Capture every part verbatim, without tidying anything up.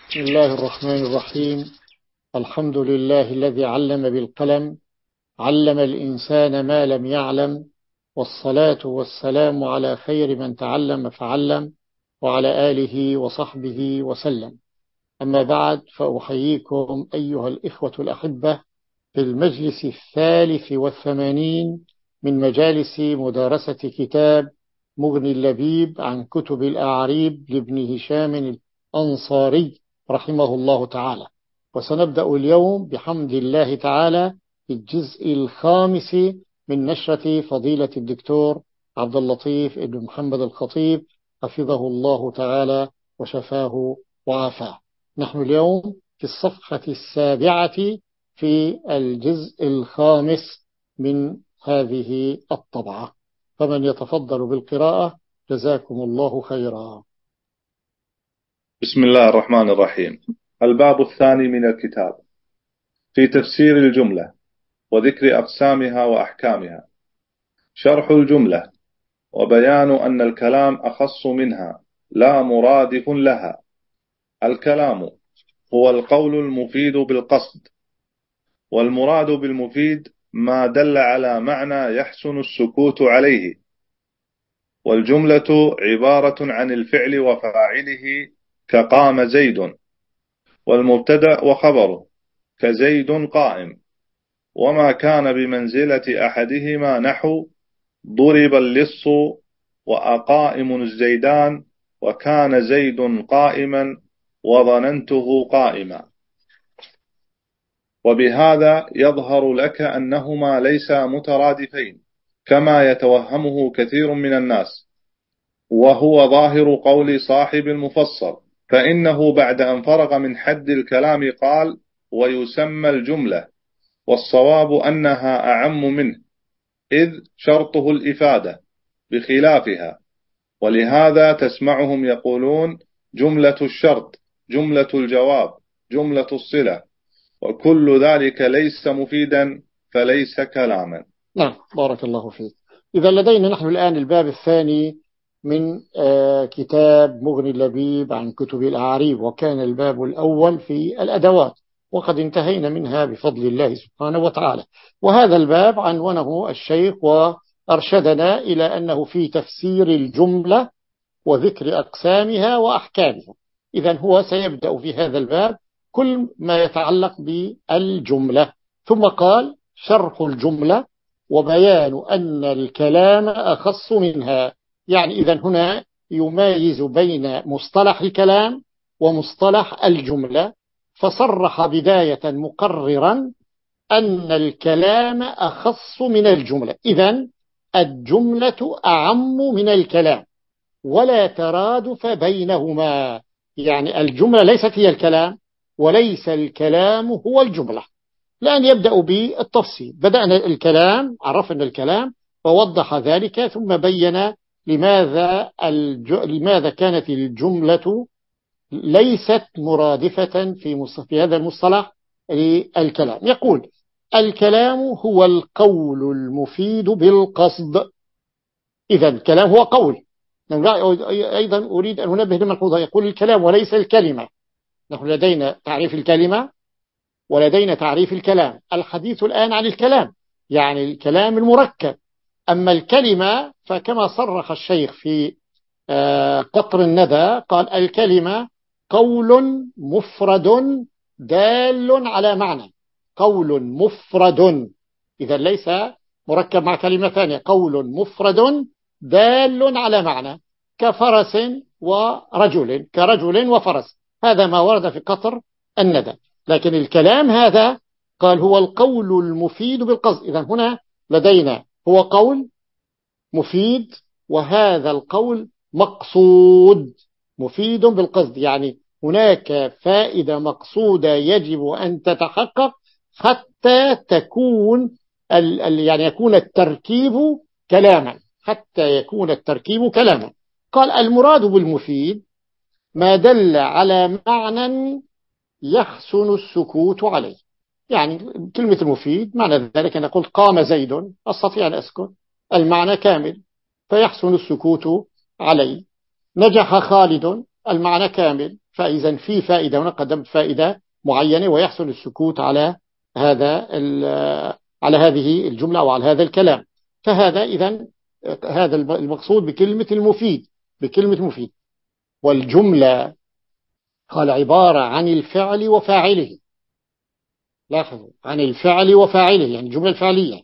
بسم الله الرحمن الرحيم. الحمد لله الذي علم بالقلم، علم الإنسان ما لم يعلم، والصلاة والسلام على خير من تعلم فعلم، وعلى آله وصحبه وسلم. أما بعد، فأحييكم أيها الإخوة الأحبة في المجلس الثالث والثمانين من مجالس مدارسة كتاب مغني اللبيب عن كتب الأعاريب لابن هشام الأنصاري رحمه الله تعالى. وسنبدأ اليوم بحمد الله تعالى في الجزء الخامس من نشرة فضيلة الدكتور عبد اللطيف بن محمد الخطيب حفظه الله تعالى وشفاه وعافاه. نحن اليوم في الصفحة السابعة في الجزء الخامس من هذه الطبعة، فمن يتفضل بالقراءة جزاكم الله خيرا. بسم الله الرحمن الرحيم. الباب الثاني من الكتاب في تفسير الجملة وذكر أقسامها وأحكامها. شرح الجملة وبيان أن الكلام أخص منها لا مرادف لها. الكلام هو القول المفيد بالقصد، والمراد بالمفيد ما دل على معنى يحسن السكوت عليه. والجملة عبارة عن الفعل وفاعله كقام زيد، والمبتدأ وخبره كزيد قائم، وما كان بمنزلة أحدهما نحو ضرب اللص وأقائم الزيدان وكان زيد قائما وظننته قائما. وبهذا يظهر لك أنهما ليسا مترادفين كما يتوهمه كثير من الناس، وهو ظاهر قول صاحب المفصل، فإنه بعد أن فرغ من حد الكلام قال: ويسمى الجملة، والصواب أنها أعم منه، إذ شرطه الإفادة بخلافها. ولهذا تسمعهم يقولون جملة الشرط، جملة الجواب، جملة الصلة، وكل ذلك ليس مفيدا فليس كلاما. نعم، بارك الله فيك. إذا لدينا نحن الآن الباب الثاني من آه كتاب مغني اللبيب عن كتب الأعاريب، وكان الباب الأول في الأدوات، وقد انتهينا منها بفضل الله سبحانه وتعالى. وهذا الباب عنونه الشيخ وأرشدنا إلى أنه في تفسير الجملة وذكر أقسامها وأحكامها. إذن هو سيبدأ في هذا الباب كل ما يتعلق بالجملة، ثم قال: شرح الجملة وبيان أن الكلام أخص منها. يعني إذن هنا يميز بين مصطلح الكلام ومصطلح الجملة، فصرح بداية مقررا أن الكلام أخص من الجملة. إذن الجملة أعم من الكلام ولا ترادف بينهما، يعني الجملة ليست هي الكلام وليس الكلام هو الجملة. لأن يبدأ بالتفصيل، بدأنا الكلام، عرفنا الكلام ووضح ذلك، ثم بين لماذا, الج... لماذا كانت الجملة ليست مرادفة في, مص... في هذا المصطلح للكلام. يقول: الكلام هو القول المفيد بالقصد. إذا الكلام هو قول. أيضا أريد أن أنبه لملحوظة، يقول الكلام وليس الكلمة. نحن لدينا تعريف الكلمة ولدينا تعريف الكلام. الحديث الآن عن الكلام، يعني الكلام المركب. أما الكلمة فكما صرح الشيخ في قطر الندى قال: الكلمة قول مفرد دال على معنى. قول مفرد، إذا ليس مركب مع كلمة ثانية، قول مفرد دال على معنى، كفرس ورجل، كرجل وفرس. هذا ما ورد في قطر الندى. لكن الكلام هذا قال هو القول المفيد بالقصد. إذا هنا لدينا هو قول مفيد، وهذا القول مقصود مفيد بالقصد، يعني هناك فائدة مقصودة يجب أن تتحقق حتى تكون ال ال يعني يكون التركيب كلاما، حتى يكون التركيب كلاما. قال: المراد بالمفيد ما دل على معنى يحسن السكوت عليه. يعني كلمة المفيد معنى ذلك أن أقول قام زيد، أستطيع أن أسكت، المعنى كامل فيحسن السكوت عليه. نجح خالد، المعنى كامل فإذا في فائدة هنا، قدمت فائدة معينة ويحصل السكوت على هذا على هذه الجملة أو على هذا الكلام. فهذا إذن هذا المقصود بكلمة المفيد، بكلمة مفيد. والجملة قال عبارة عن الفعل وفاعله. لاحظوا، عن الفعل وفاعله، يعني الجملة الفعلية.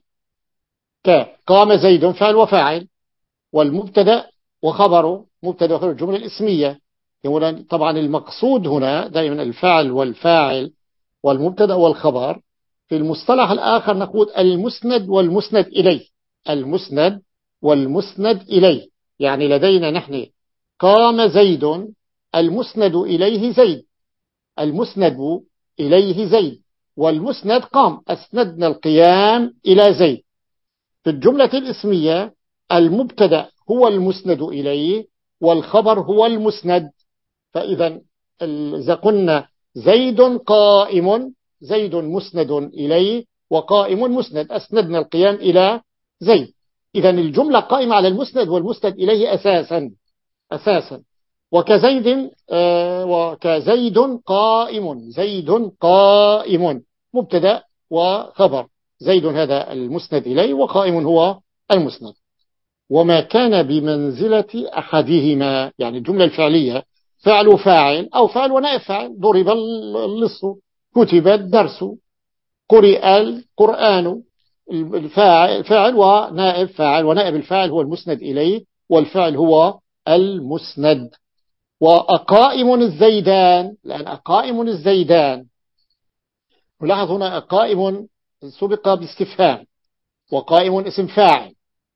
قام زيد فعل وفاعل، والمبتدا وخبره مبتدا وخبر الجملة الاسمية. طبعا المقصود هنا دائما الفعل والفاعل والمبتدا والخبر. في المصطلح الآخر نقول المسند والمسند إليه. المسند والمسند إليه، يعني لدينا نحن قام زيد، المسند إليه زيد، المسند إليه زيد، والمسند قام، أسندنا القيام إلى زيد. في الجملة الاسمية المبتدا هو المسند إليه والخبر هو المسند. فإذا إذا قلنا زيد قائم، زيد مسند إليه وقائم مسند، أسندنا القيام إلى زيد. إذا الجملة قائمة على المسند والمسند إليه أساسا أساسا. وكزيد آه وكزيد قائم، زيد قائم مبتدا وخبر، زيد هذا المسند إليه وقائم هو المسند. وما كان بمنزلة أحدهما، يعني الجملة الفعلية فعل وفاعل أو فعل ونائب فاعل، ضرب اللص، كتب الدرس، قرئ القرآن. الفاعل فاعل ونائب فاعل، ونائب الفاعل هو المسند إليه والفعل هو المسند. وأقائم الزيدان، لأن أقائم الزيدان، نلاحظ هنا أقائم سبق باستفهام، وقائم اسم فاعل،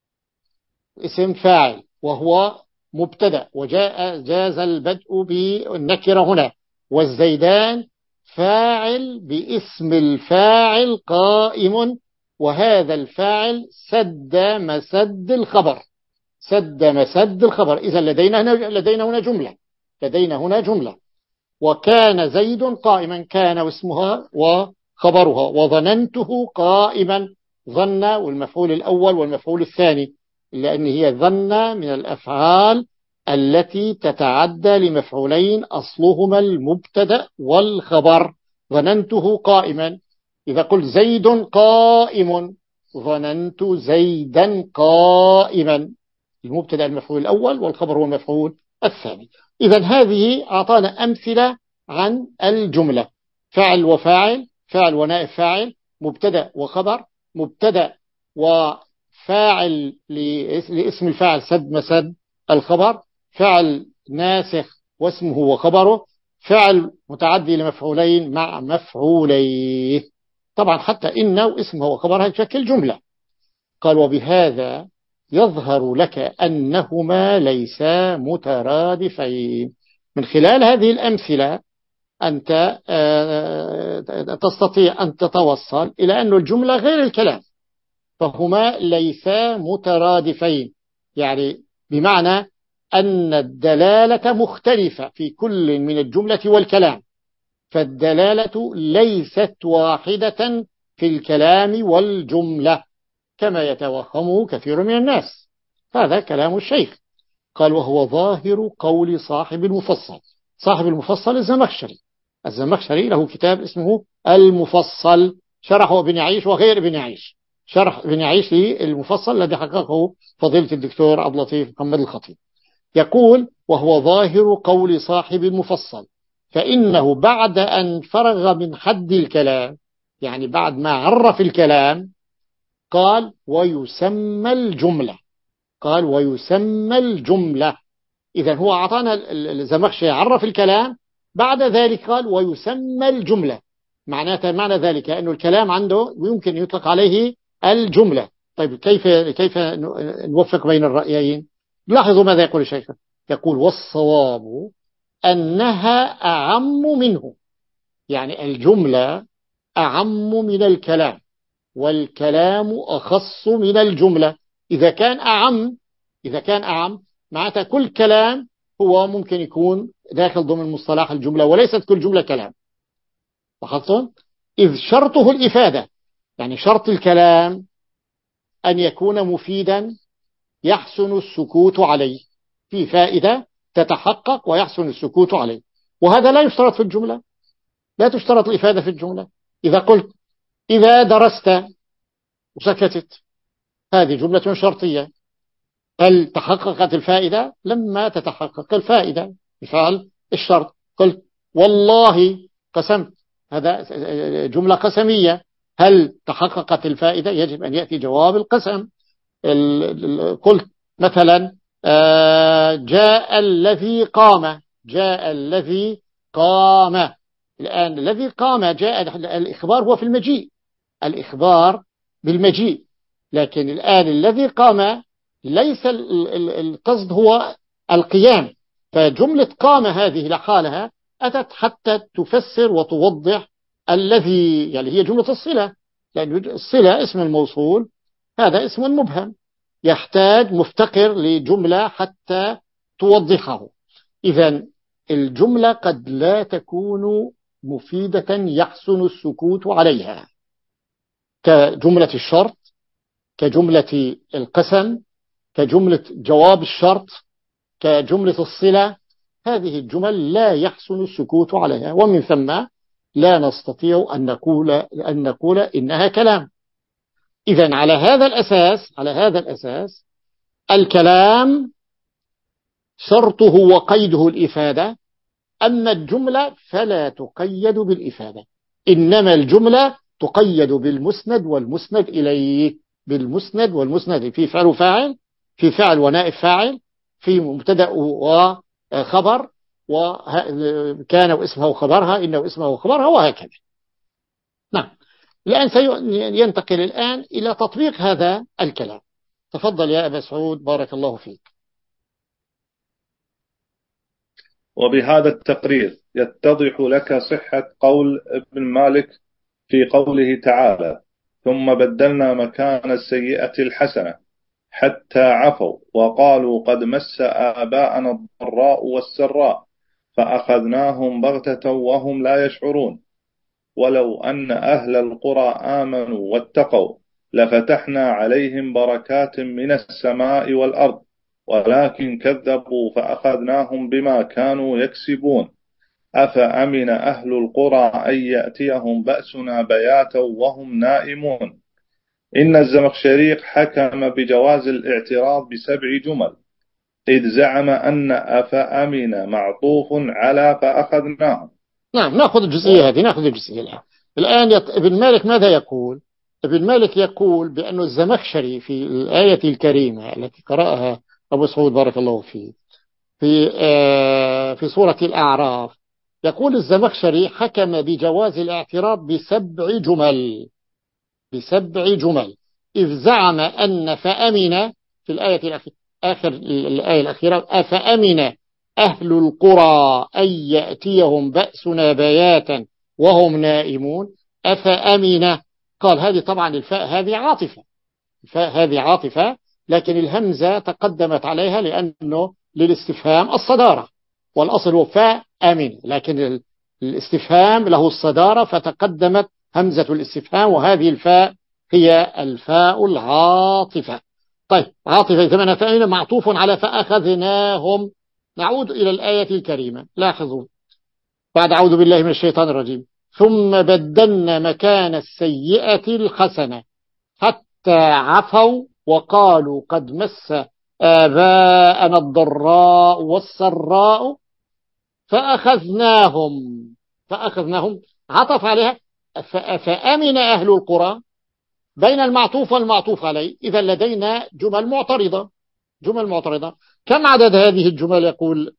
اسم فاعل وهو مبتدا، وجاء جاز البدء بالنكرة هنا. والزيدان فاعل باسم الفاعل قائم، وهذا الفاعل سد مسد الخبر، سد مسد الخبر. إذا لدينا هنا لدينا هنا جملة لدينا هنا جملة وكان زيد قائما، كان واسمها وخبرها. وظننته قائما، ظن والمفعول الأول والمفعول الثاني، لأن هي ظن من الأفعال التي تتعدى لمفعولين أصلهما المبتدا والخبر. ظننته قائما، إذا قلت زيد قائم ظننت زيدا قائما، المبتدا المفعول الأول والخبر هو المفعول الثاني. إذا هذه أعطانا أمثلة عن الجملة: فعل وفاعل، فعل ونائب فاعل، مبتدا وخبر، مبتدا وفاعل لاسم الفاعل سد مسد الخبر، فعل ناسخ واسمه وخبره، فعل متعدي لمفعولين مع مفعوليه. طبعا حتى إن واسمه وخبرها تشكل جملة. قال وبهذا يظهر لك أنهما ليسا مترادفين. من خلال هذه الأمثلة أنت تستطيع أن تتوصل إلى أن الجملة غير الكلام، فهما ليسا مترادفين، يعني بمعنى أن الدلالة مختلفة في كل من الجملة والكلام، فالدلالة ليست واحدة في الكلام والجملة كما يتوهمه كثير من الناس. هذا كلام الشيخ. قال وهو ظاهر قول صاحب المفصل. صاحب المفصل الزمخشري. الزمخشري له كتاب اسمه المفصل، شرحه ابن عيش وغير ابن عيش. شرح ابن عيش للمفصل الذي حققه فضيلة الدكتور عبد اللطيف محمد الخطيب. يقول وهو ظاهر قول صاحب المفصل، فإنه بعد أن فرغ من حد الكلام، يعني بعد ما عرف الكلام، قال ويسمى الجملة. قال ويسمى الجملة. إذن هو أعطانا الزمخشري عرف الكلام، بعد ذلك قال ويسمى الجملة. معناته معنى ذلك أنه الكلام عنده يمكن يطلق عليه الجملة. طيب كيف كيف نوفق بين الرأيين؟ لاحظوا ماذا يقول الشيخ. يقول والصواب أنها أعم منه، يعني الجملة أعم من الكلام، والكلام أخص من الجملة. إذا كان أعم إذا كان أعم معناته كل كلام هو ممكن يكون داخل ضمن مصطلح الجملة، وليست كل جملة كلام. لاحظتم؟ إذ شرطه الإفادة، يعني شرط الكلام أن يكون مفيدا يحسن السكوت عليه، في فائدة تتحقق ويحسن السكوت عليه. وهذا لا يشترط في الجملة، لا تشترط الإفادة في الجملة. إذا قلت إذا درست وسكتت، هذه جملة شرطية، هل تحققت الفائدة؟ لما تتحقق الفائدة بفعل الشرط. قلت والله قسمت، هذا جملة قسمية، هل تحققت الفائدة؟ يجب أن يأتي جواب القسم. قلت مثلا جاء الذي قام، جاء الذي قام. الآن الذي قام جاء، الإخبار هو في المجيء، الإخبار بالمجيء، لكن الآن الذي قام ليس القصد هو القيام. فجملة قام هذه لحالها أتت حتى تفسر وتوضح الذي، يعني هي جملة الصلة، لأن الصلة اسم الموصول هذا اسم مبهم يحتاج مفتقر لجملة حتى توضحه. إذن الجملة قد لا تكون مفيدة يحسن السكوت عليها، كجملة الشرط، كجملة القسم، كجملة جواب الشرط، كجملة الصلة. هذه الجمل لا يحسن السكوت عليها، ومن ثم لا نستطيع أن نقول, أن نقول إنها كلام. إذن على هذا الأساس، على هذا الأساس الكلام شرطه وقيده الإفادة، أما الجملة فلا تقيد بالإفادة، إنما الجملة تقيد بالمسند والمسند إليه، بالمسند والمسند، في فعل وفاعل، في فعل ونائب فاعل، في مبتدأ وخبر، وكان واسمه وخبرها، إنه واسمه وخبرها، وهكذا. نعم. الآن سينتقل الآن إلى تطبيق هذا الكلام. تفضل يا أبا سعود، بارك الله فيك. وبهذا التقرير يتضح لك صحة قول ابن مالك في قوله تعالى: ثم بدلنا مكان السيئة الحسنة حتى عفوا وقالوا قد مس آباءنا الضراء والسراء فأخذناهم بغتة وهم لا يشعرون. ولو أن أهل القرى آمنوا واتقوا لفتحنا عليهم بركات من السماء والأرض ولكن كذبوا فأخذناهم بما كانوا يكسبون. أفأمن أهل القرى أن يأتيهم بأسنا بياتا وهم نائمون. إن الزمخشري حكم بجواز الاعتراض بسبع جمل، إذ زعم أن أفأمن معطوف على فأخذناهم. نعم، نأخذ الجزئية هذه، نأخذ الجزئية الآن. الآن يط... ابن مالك ماذا يقول؟ ابن مالك يقول بأن الزمخشري في الآية الكريمة التي قرأها أبو سعود بارك الله فيه في آه في سورة الأعراف، يقول الزمخشري حكم بجواز الاعتراض بسبع جمل، بسبع جمل، إذ زعم أن فأمن في الآية الأخيرة، آخر الآية الأخيرة: أفأمن أهل القرى أن يأتيهم بأسنا بياتا وهم نائمون. أفأمن، قال هذه طبعا الفاء هذه عاطفة، الفاء هذه عاطفة، لكن الهمزة تقدمت عليها لأنه للاستفهام الصدارة، والأصل هو فاء أمن، لكن الاستفهام له الصدارة فتقدمت همزة الاستفهام، وهذه الفاء هي الفاء العاطفة. طيب، عاطفة ثمن فأمن معطوف على فأخذناهم. نعود إلى الآية الكريمة، لاحظوا بعد أعوذ بالله من الشيطان الرجيم: ثم بدلنا مكان السيئة الحسنة حتى عفوا وقالوا قد مس آباءنا الضراء والسراء فأخذناهم. فأخذناهم عطف عليها فأمن أهل القرى بين المعطوف والمعطوف عليه. إذا لدينا جمل معترضة، جمل معترضة. كم عدد هذه الجمل؟ يقول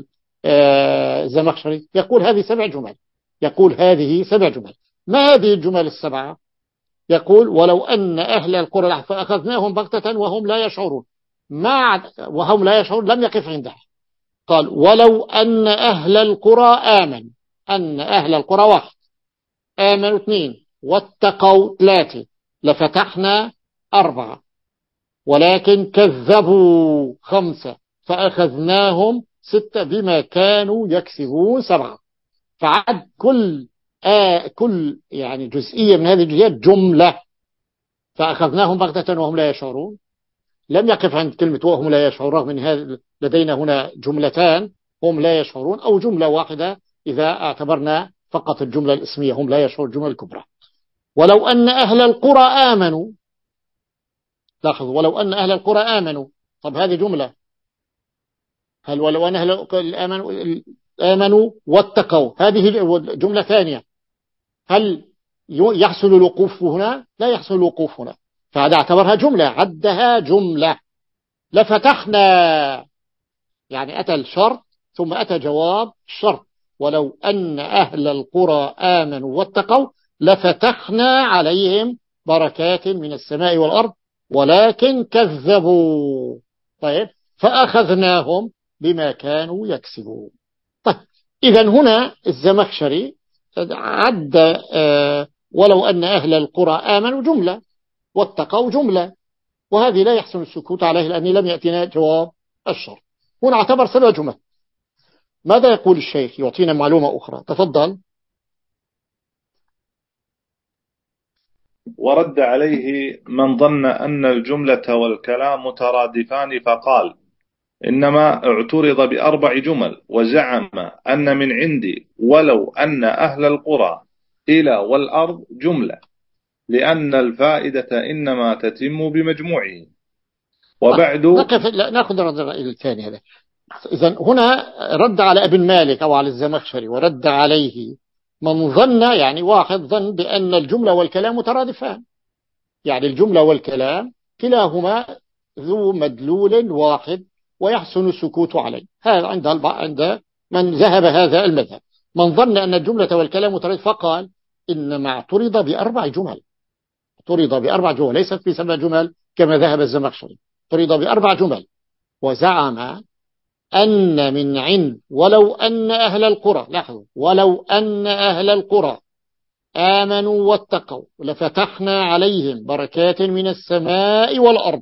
الزمخشري يقول هذه سبع جمل، يقول هذه سبع جمل. ما هذه الجمل السبعة؟ يقول ولو أن أهل القرى فأخذناهم بغتة وهم لا يشعرون. ما وهم لا يشعرون لم يقف عندها، قال ولو أن أهل القرى آمن، أن أهل القرى واحد، آمنوا اثنين، واتقوا ثلاثة، لفتحنا أربعة، ولكن كذبوا خمسة، فأخذناهم ستة بما كانوا يكسبون سبعة. فعد كل آه كل يعني جزئية من هذه الجزئيات جملة. فأخذناهم بغتة وهم لا يشعرون، لم يقف عند كلمة وهم لا يشعرون، رغم من هذا لدينا هنا جملتان: هم لا يشعرون أو جملة واحدة إذا اعتبرنا فقط الجملة الاسمية هم لا يشعرون الجملة الكبرى. ولو أن أهل القرى آمنوا، لاحظوا ولو أن أهل القرى آمنوا، طب هذه جملة، هل ولو أن أهل القرى آمنوا, آمنوا واتقوا، هذه جملة ثانية، هل يحصل الوقوف هنا؟ لا يحصل الوقوف هنا، فهذا اعتبرها جملة، عدها جملة. لفتحنا، يعني أتى الشرط ثم أتى جواب الشرط، ولو أن أهل القرى آمنوا واتقوا لفتحنا عليهم بركات من السماء والأرض ولكن كذبوا، طيب فأخذناهم بما كانوا يكسبون. طيب إذن هنا الزمخشري عد آه ولو أن أهل القرى آمنوا جملة واتقوا جملة، وهذه لا يحسن السكوت عليه لأنه لم يأتنا جواب الشرط. هنا اعتبر سبع جمل. ماذا يقول الشيخ؟ يعطينا معلومة أخرى، تفضل. ورد عليه من ظن أن الجملة والكلام مترادفان فقال إنما اعترض بأربع جمل، وزعم أن من عندي ولو أن أهل القرى إلى والأرض جملة، لأن الفائدة إنما تتم بمجموعه. وبعد نأخذ الرأي الثاني هذا. إذن هنا رد على ابن مالك أو على الزمخشري، ورد عليه من ظن، يعني واحد ظن بأن الجملة والكلام مترادفان، يعني الجملة والكلام كلاهما ذو مدلول واحد ويحسن السكوت عليه. هذا عند عند من ذهب هذا المذهب. من ظن أن الجملة والكلام مترادف فقال إنما اعترض بأربع جمل، اعترض بأربع جمل ليست بسبع جمل كما ذهب الزمخشري، اعترض بأربع جمل، وزعم أن من عند ولو أن أهل القرى، لاحظوا ولو أن أهل القرى آمنوا واتقوا لفتحنا عليهم بركات من السماء والأرض،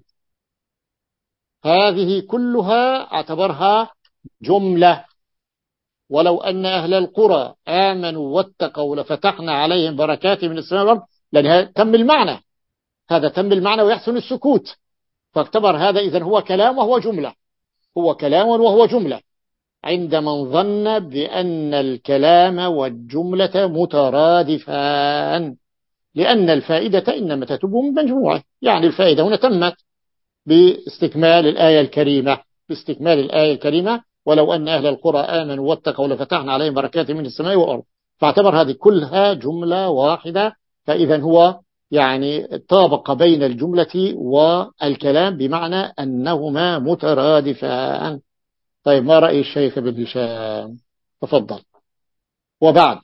هذه كلها اعتبرها جملة. ولو أن أهل القرى آمنوا واتقوا لفتحنا عليهم بركات من السماء والأرض، لأن هذا تم المعنى، هذا تم المعنى ويحسن السكوت، فاعتبر هذا إذن هو كلام وهو جملة، هو كلام وهو جملة عند من ظن بأن الكلام والجملة مترادفان، لأن الفائدة إنما تتم من مجموعة، يعني الفائدة هنا تمت باستكمال الآية الكريمة، باستكمال الآية الكريمة ولو أن أهل القرى آمنوا واتقوا لفتحنا عليهم بركات من السماء والأرض، فاعتبر هذه كلها جملة واحدة، فإذا هو يعني طابق بين الجملة والكلام بمعنى أنهما مترادفان. طيب ما رأي الشيخ ابن هشام؟ تفضل. وبعد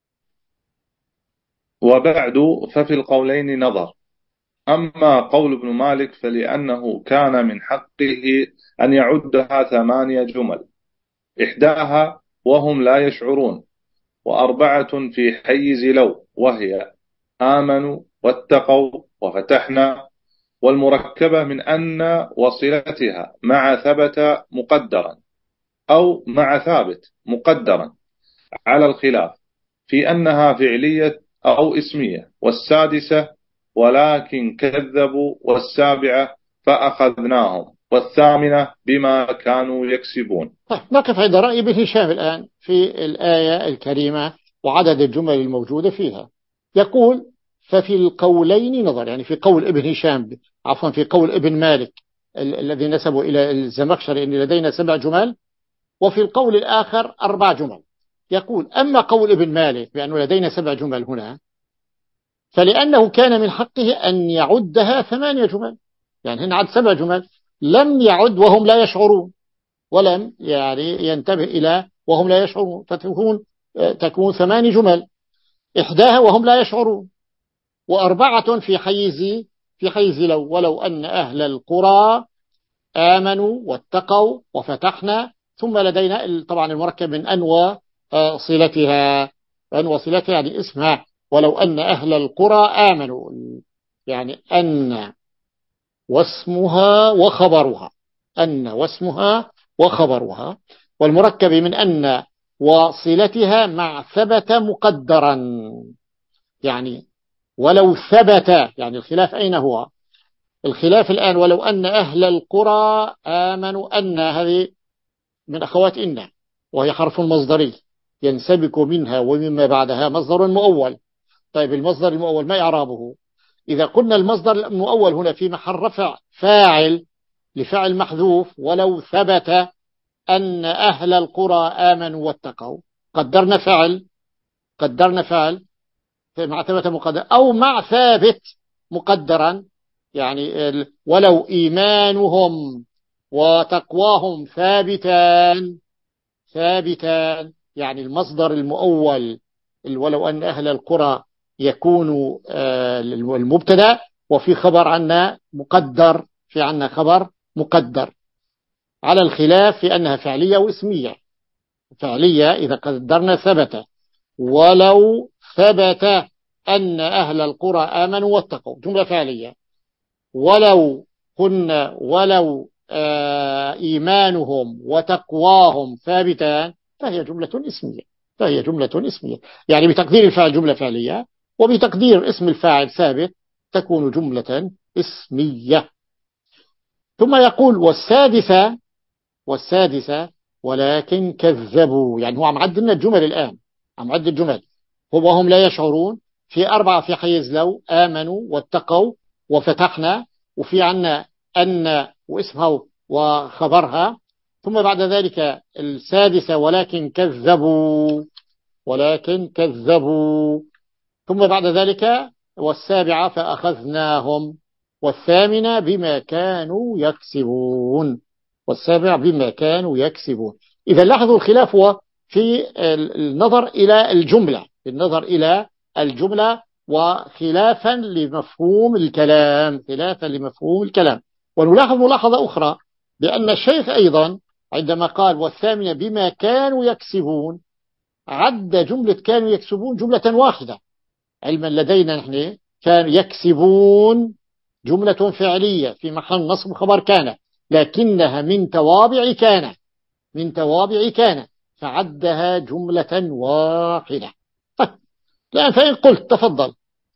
وبعد ففي القولين نظر. أما قول ابن مالك فلأنه كان من حقه أن يعدها ثمانية جمل، إحداها وهم لا يشعرون، وأربعة في حيز لو، وهي آمنوا واتقوا وفتحنا، والمركبة من أن وصلتها مع ثبت مقدرا أو مع ثابت مقدرا على الخلاف في أنها فعلية أو اسمية، والسادسة ولكن كذبوا، والسابعة فأخذناهم، والثامنة بما كانوا يكسبون. طيب نقف عند رأي ابن هشام الآن في الآية الكريمة وعدد الجمل الموجودة فيها. يقول ففي القولين نظر، يعني في قول ابن هشام، عفوا في قول ابن مالك الذي نسبه إلى الزمخشري أن لدينا سبع جمل، وفي القول الآخر أربع جمل. يقول أما قول ابن مالك بأنه لدينا سبع جمل هنا، فلأنه كان من حقه أن يعدها ثمانية جمل، يعني هنا عد سبع جمل، لم يعد وهم لا يشعرون، ولم يعني ينتبه إلى وهم لا يشعرون، فتكون تكون ثماني جمل، إحداها وهم لا يشعرون، وأربعة في حيز في حيز لو، ولو أن أهل القرى آمنوا واتقوا وفتحنا، ثم لدينا طبعا المركب من أنوى صلتها، أنوى صلتها يعني اسمها ولو أن أهل القرى آمنوا، يعني أن واسمها وخبرها، أن واسمها وخبرها، والمركب من أن وصلتها مع ثبت مقدرا، يعني ولو ثبت، يعني الخلاف أين هو؟ الخلاف الآن ولو أن أهل القرى آمنوا، أن هذه من أخوات إن وهي حرف المصدري، ينسبك منها ومما بعدها مصدر مؤول. طيب المصدر المؤول ما إعرابه؟ إذا قلنا المصدر المؤول هنا في محل رفع فاعل لفعل محذوف، ولو ثبت أن أهل القرى آمنوا واتقوا، قدرنا فعل قدرنا فعل مع ثبت مقدر أو مع ثابت مقدرا، يعني ولو إيمانهم وتقواهم ثابتان ثابتان، يعني المصدر المؤول ولو أن أهل القرى يكون المبتدا، وفي خبر عنا مقدر، في عنا خبر مقدر، على الخلاف في أنها فعلية واسمية. فعلية إذا قدرنا ثبت، ولو ثبت أن أهل القرى آمنوا واتقوا، جملة فعلية. ولو كنا ولو آه إيمانهم وتقواهم ثابتان، فهي جملة اسمية فهي جملة اسمية يعني بتقدير الفاعل جملة فعلية، وبتقدير اسم الفاعل ثابت تكون جملة اسمية. ثم يقول والسادسة والسادسة ولكن كذبوا، يعني هو عم عد لنا الجمل الآن، عم عد الجمل هو وهم لا يشعرون. في أربعة في حيز لو آمنوا واتقوا وفتحنا، وفي عنا أن واسمها وخبرها. ثم بعد ذلك السادسة ولكن كذبوا ولكن كذبوا ثم بعد ذلك والسابعة فأخذناهم، والثامنة بما كانوا يكسبون والسابع بما كانوا يكسبون. إذا لاحظوا الخلاف هو في النظر إلى الجملة النظر إلى الجملة وخلافا لمفهوم الكلام خلافا لمفهوم الكلام. ونلاحظ ملاحظة أخرى، بأن الشيخ أيضا عندما قال والثامنة بما كانوا يكسبون عد جملة كانوا يكسبون جملة واحدة، علما لدينا نحن كانوا يكسبون جملة فعلية في محل نصب خبر كان، لكنها من توابع كان من توابع كان فعدها جملة واحدة. طيب الآن فإن قلت تفضل.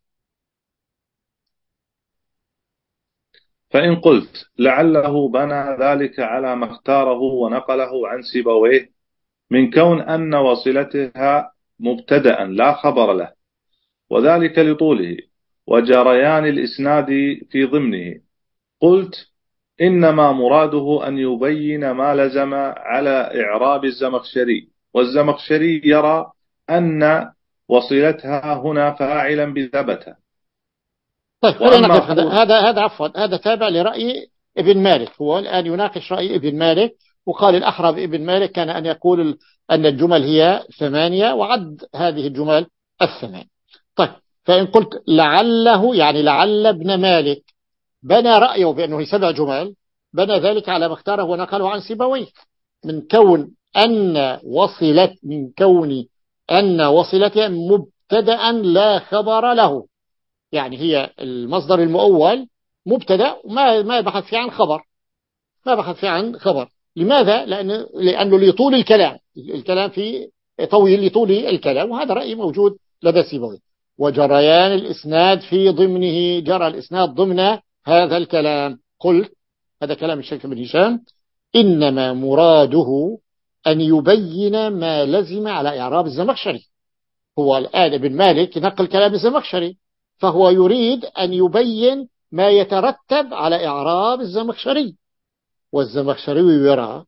فإن قلت لعله بنى ذلك على ما اختاره ونقله عن سيبويه من كون أن وصلتها مبتدأ لا خبر له، وذلك لطوله وجريان الإسناد في ضمنه، قلت إنما مراده أن يبين ما لزم على إعراب الزمخشري، والزمخشري يرى أن وصلتها هنا فاعلا بثبت. طيب خلينا نقف هذا هذا هذا عفوا هذا تابع لرأي ابن مالك، هو الآن يناقش رأي ابن مالك، وقال الأحرى بابن مالك كان أن يقول أن الجمل هي ثمانية وعد هذه الجمل الثمان. طيب فإن قلت لعله يعني لعل ابن مالك بنى رأيه بأنه هي سبع جمل، بنى ذلك على ما اختاره ونقله عن سيبويه من كون أن وصلت من كون أن وصلتها مبتدأ لا خبر له، يعني هي المصدر المؤول مبتدأ ما ما بحث فيه عن خبر ما بحث فيه عن خبر. لماذا؟ لأنه لأنه لطول الكلام الكلام فيه طويل لطول الكلام، وهذا رأي موجود لدى سيبويه. وجريان الإسناد في ضمنه، جرى الإسناد ضمن هذا الكلام. قلت هذا كلام الشيخ بن هشام إنما مراده أن يبين ما لزم على إعراب الزمخشري. هو الآن ابن مالك نقل كلام الزمخشري، فهو يريد أن يبين ما يترتب على إعراب الزمخشري، والزمخشري يرى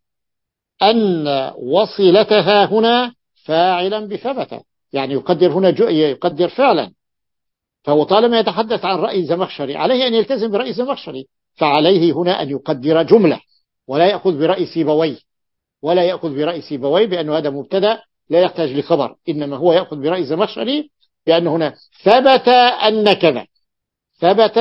أن وصلتها هنا فاعلا بثبت، يعني يقدر هنا يقدر فعلا. فهو طالما يتحدث عن رأي الزمخشري عليه أن يلتزم برأي الزمخشري، فعليه هنا أن يقدر جملة ولا يأخذ برأي سيبويه ولا يأخذ برأي سيبويه بأنه هذا مبتدأ لا يحتاج لخبر، إنما هو يأخذ برأي الزمخشري بأن هنا ثبت أن كذا ثبت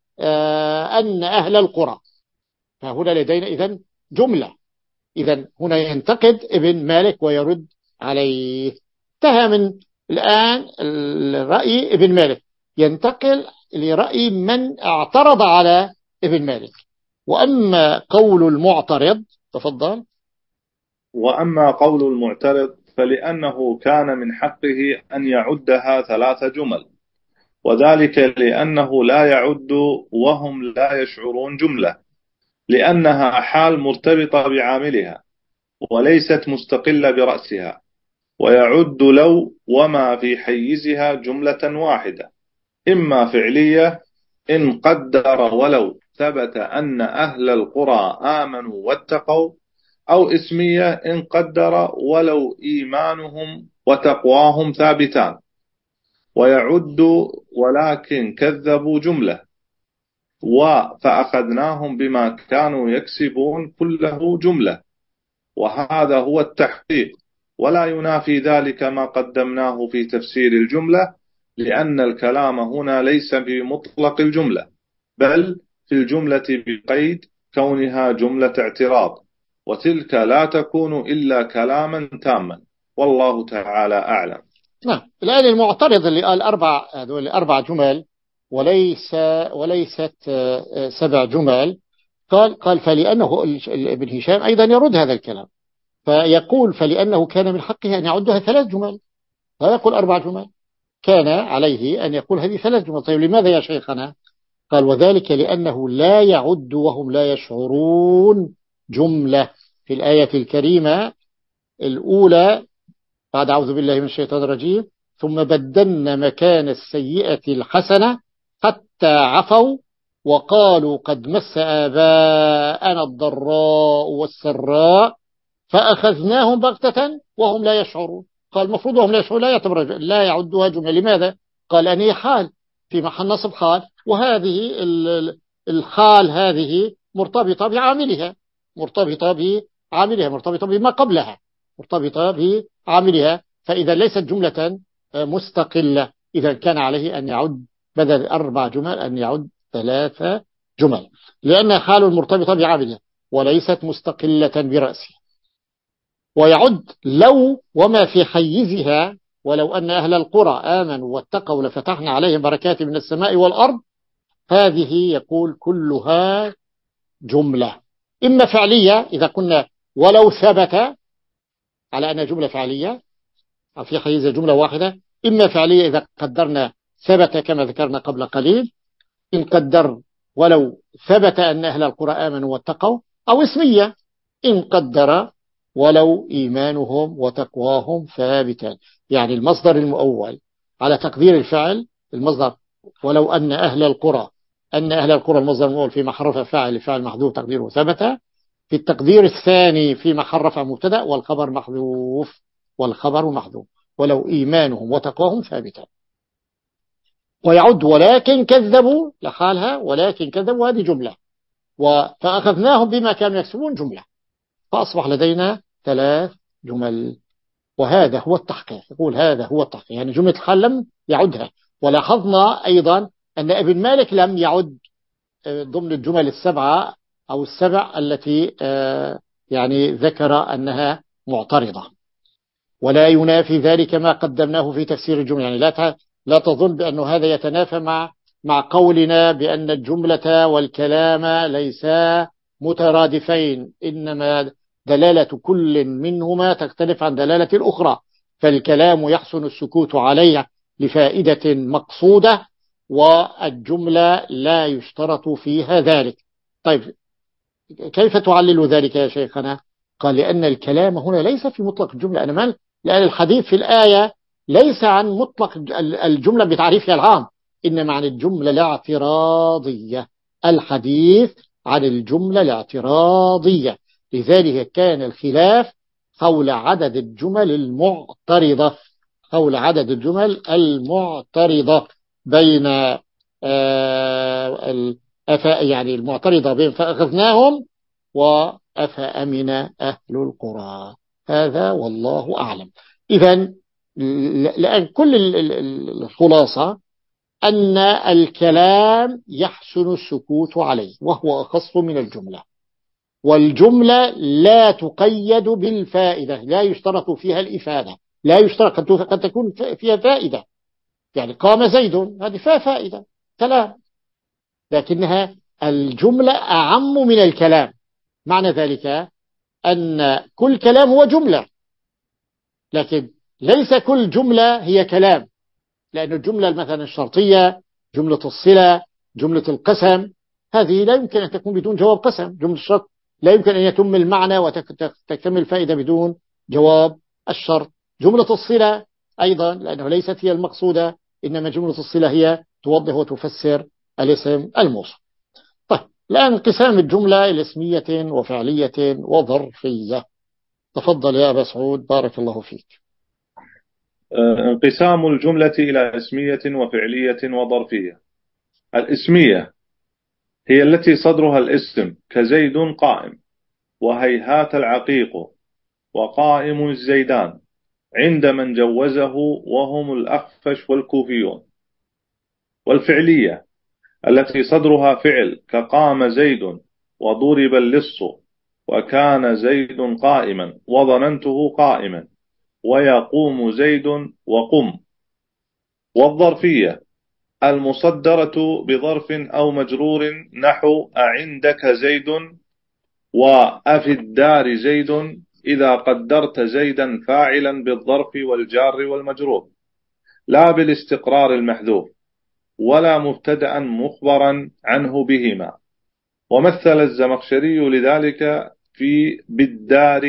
أن أهل القرى، فهنا لدينا إذن جملة. إذن هنا ينتقد ابن مالك ويرد عليه. انتهى من الآن الرأي ابن مالك، ينتقل لرأي من اعترض على ابن مالك. وأما قول المعترض تفضل. وأما قول المعترض فلأنه كان من حقه أن يعدها ثلاث جمل، وذلك لأنه لا يعد وهم لا يشعرون جملة، لأنها حال مرتبطة بعاملها وليست مستقلة برأسها، ويعد لو وما في حيزها جملة واحدة، إما فعلية إن قدر ولو ثبت أن أهل القرى آمنوا واتقوا، أو اسمية إن قدر ولو إيمانهم وتقواهم ثابتان. ويعد ولكن كذبوا جملة، فأخذناهم بما كانوا يكسبون كله جملة، وهذا هو التحقيق. ولا ينافي ذلك ما قدمناه في تفسير الجملة، لأن الكلام هنا ليس بمطلق الجملة، بل في الجملة بقيد كونها جملة اعتراض، وتلك لا تكون إلا كلاما تاما، والله تعالى أعلم. نعم. الآن المعترض اللي قال أربع هذول أربع جمل وليس وليست سبع جمل، قال قال فلأنه ابن هشام أيضا يرد هذا الكلام، فيقول فلأنه كان من حقه أن يعدها ثلاث جمل، لا يقول أربع جمل، كان عليه أن يقول هذه ثلاث جمل. طيب لماذا يا شيخنا؟ قال وذلك لأنه لا يعد وهم لا يشعرون جملة في الآية الكريمة الأولى بعد أعوذ بالله من الشيطان الرجيم ثم بدلنا مكان السيئة الحسنة حتى عفوا وقالوا قد مس آباءنا الضراء والسراء فأخذناهم بغتة وهم لا يشعرون. قال المفروض وهم لا يشعرون لا يعتبر لا يعدها جملة. لماذا؟ قال أن هي حال في محل نصب حال، وهذه الحال هذه مرتبطة بعاملها مرتبطة بعاملها مرتبطة بما قبلها مرتبطة بعاملها، فإذا ليست جملة مستقلة، إذا كان عليه أن يعد بدل أربع جمل أن يعد ثلاثة جمل، لأنها حال مرتبطة بعاملها وليست مستقلة برأسها. ويعد لو وما في حيزها ولو أن أهل القرى آمنوا واتقوا لفتحنا عليهم بركات من السماء والأرض، هذه يقول كلها جملة إما فعلية إذا كنا ولو ثبت على أنها جملة فعلية أو في حيز جملة واحدة، إما فعلية إذا قدرنا ثبت كما ذكرنا قبل قليل إن قدر ولو ثبت أن أهل القرى آمنوا واتقوا، أو اسمية إن قدر ولو إيمانهم وتقواهم ثابتا. يعني المصدر المؤول على تقدير الفعل المصدر ولو أن أهل القرى أن أهل القرى المصدر المؤول في محرف فاعل فعل محذوف تقديره ثبت، في التقدير الثاني في محرف مبتدا والخبر محذوف والخبر محذوف ولو إيمانهم وتقواهم ثابتا. ويعد ولكن كذبوا لحالها ولكن كذبوا هذه جملة، فأخذناهم بما كانوا يكسبون جملة، فأصبح لدينا ثلاث جمل. وهذا هو التحقيق، يقول هذا هو التحقيق، يعني جملة الحال لم يعدها. ولاحظنا أيضا أن ابن مالك لم يعد ضمن الجمل السبعة أو السبع التي يعني ذكر أنها معترضة. ولا ينافي ذلك ما قدمناه في تفسير الجملة، يعني لا لا تظن بأن هذا يتنافى مع مع قولنا بأن الجملة والكلام ليسا مترادفين، إنما دلالة كل منهما تختلف عن دلالة الأخرى، فالكلام يحسن السكوت عليه لفائدة مقصودة، والجملة لا يشترط فيها ذلك. طيب كيف تعلل ذلك يا شيخنا؟ قال لأن الكلام هنا ليس في مطلق الجملة، أنا مال لأن الحديث في الآية ليس عن مطلق الجملة بتعريفها العام، إنما عن الجملة الاعتراضية، الحديث عن الجملة الاعتراضية. لذلك كان الخلاف حول عدد الجمل المعترضة حول عدد الجمل المعترضة بين يعني المعترضة بين فأخذناهم وأفأمن أهل القرى. هذا والله أعلم. إذن لأن كل الخلاصة أن الكلام يحسن السكوت عليه وهو أخص من الجملة، والجملة لا تقيد بالفائدة، لا يشترط فيها الإفادة، لا يشترط قد تكون فيها فائدة، يعني قام زيد هذه فيها فائدة كلام، لكنها الجملة أعم من الكلام. معنى ذلك أن كل كلام هو جملة، لكن ليس كل جملة هي كلام، لأن الجملة مثلا الشرطية، جملة الصلة، جملة القسم، هذه لا يمكن أن تكون بدون جواب قسم. جملة الشرط لا يمكن أن يتم المعنى وتكتمل الفائدة بدون جواب الشرط. جملة الصلة أيضا لأنه ليست هي المقصودة، إنما جملة الصلة هي توضح وتفسر الاسم الموصول. طيب الآن انقسام الجملة إلى اسمية وفعلية وظرفية. تفضل يا أبا سعود بارك الله فيك. انقسام الجملة إلى اسمية وفعلية وظرفية. الاسمية هي التي صدرها الاسم كزيد قائم، وهيهات العقيق، وقائم الزيدان، عند من جوزه وهم الأخفش والكوفيون. والفعلية التي صدرها فعل كقام زيد وضرب اللص، وكان زيد قائما وظننته قائما، ويقوم زيد وقم. والظرفية المصدرة بظرف أو مجرور نحو أعندك زيد وأفي الدار زيد، إذا قدرت زيدا فاعلا بالظرف والجار والمجرور، لا بالاستقرار المحذوف، ولا مبتدأ مخبرا عنه بهما. ومثل الزمخشري لذلك في بالدار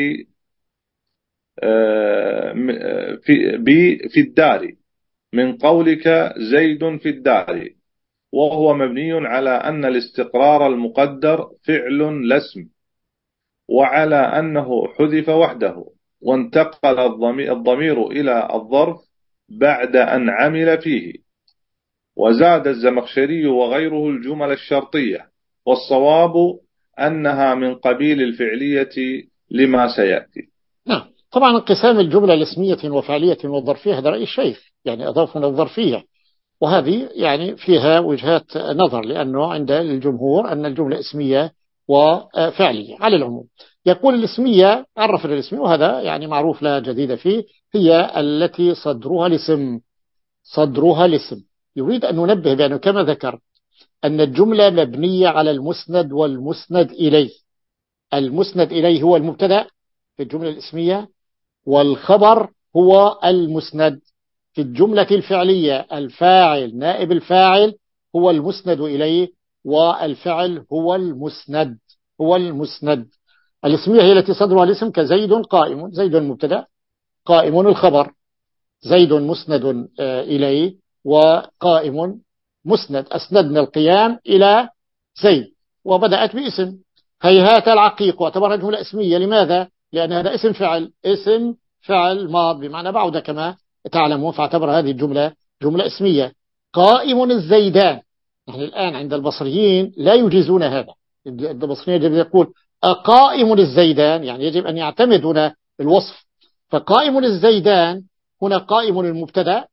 في في الدار من قولك زيد في الدار، وهو مبني على أن الاستقرار المقدر فعل لاسم، وعلى أنه حذف وحده، وانتقل الضمير إلى الظرف بعد أن عمل فيه. وزاد الزمخشري وغيره الجمل الشرطية، والصواب أنها من قبيل الفعلية لما سيأتي. نعم طبعا انقسام الجملة لاسمية وفعلية وظرفية هذا رأي الشيخ، يعني أضاف من الظرفية، وهذه يعني فيها وجهات نظر، لأنه عند الجمهور أن الجملة اسمية وفعلية على العموم. يقول الاسمية عرف الاسمية، وهذا يعني معروف لا جديد فيه، هي التي صدرها الاسم، صدرها الاسم. يريد أن ننبه بأنه كما ذكر أن الجملة مبنية على المسند والمسند إليه. المسند إليه هو المبتدأ في الجملة الاسمية، والخبر هو المسند. في الجملة الفعلية الفاعل نائب الفاعل هو المسند إليه، والفعل هو المسند، هو المسند. الاسمية هي التي صدرها الاسم كزيد قائم، زيد المبتدأ، قائم الخبر، زيد مسند إليه وقائم مسند. أسندنا القيام إلى زيد وبدأت باسم. هيهات العقيق واعتبرها جملة اسمية. لماذا؟ لأن هذا اسم فعل، اسم فعل ماض بمعنى بعد كما تعلمون، فاعتبر هذه الجملة جملة اسمية. قائم الزيدان، نحن الآن عند البصريين لا يجيزون هذا. البصريين يجب يقول أقائم الزيدان، يعني يجب أن يعتمدون الوصف. فقائم الزيدان هنا قائم المبتدأ،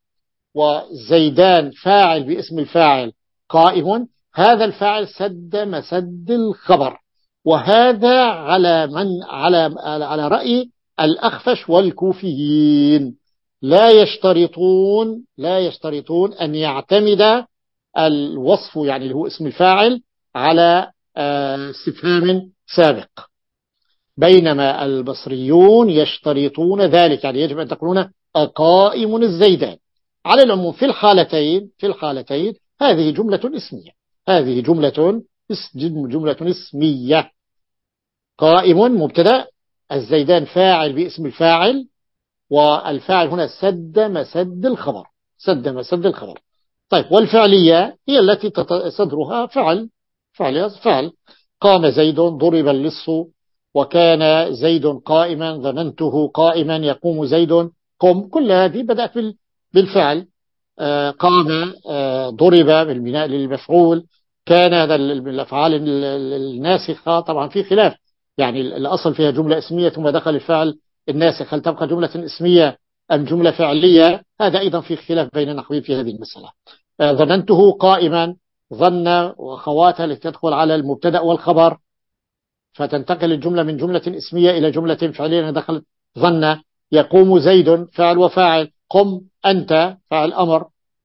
وزيدان فاعل باسم الفاعل قائم، هذا الفاعل سد مسد الخبر. وهذا على من على على رأي الأخفش والكوفيين، لا يشترطون لا يشترطون أن يعتمد الوصف يعني اللي هو اسم الفاعل على استفهام سابق، بينما البصريون يشترطون ذلك، يعني يجب أن تقولون أقائم الزيدان. على العموم في الحالتين في الحالتين هذه جملة اسمية، هذه جملة جملة اسمية. قائم مبتدأ، الزيدان فاعل باسم الفاعل، والفاعل هنا سد مسد الخبر، سد مسد الخبر. طيب والفعلية هي التي صدرها فعل، فعل فعل قام زيد ضرب اللص، وكان زيد قائما ظننته قائما، يقوم زيد قم. كل هذه بدأت بالفعل. قام ضرب بالبناء للمفعول. كان هذا الأفعال الناسخة طبعا في خلاف، يعني الأصل فيها جملة اسمية ثم دخل الفعل الناسخ، هل تبقى جملة اسمية أم جملة فعلية؟ هذا أيضا في خلاف بين النحويين في هذه المسألة. ظننته قائما، ظن وخواتها لتدخل على المبتدأ والخبر، فتنتقل الجملة من جملة اسمية إلى جملة فعلية دخلت ظن. يقوم زيد فعل وفاعل، قم أنت فعل أمر.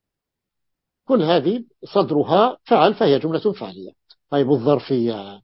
كل هذه صدرها فعل فهي جملة فعلية. طيب الظرفية،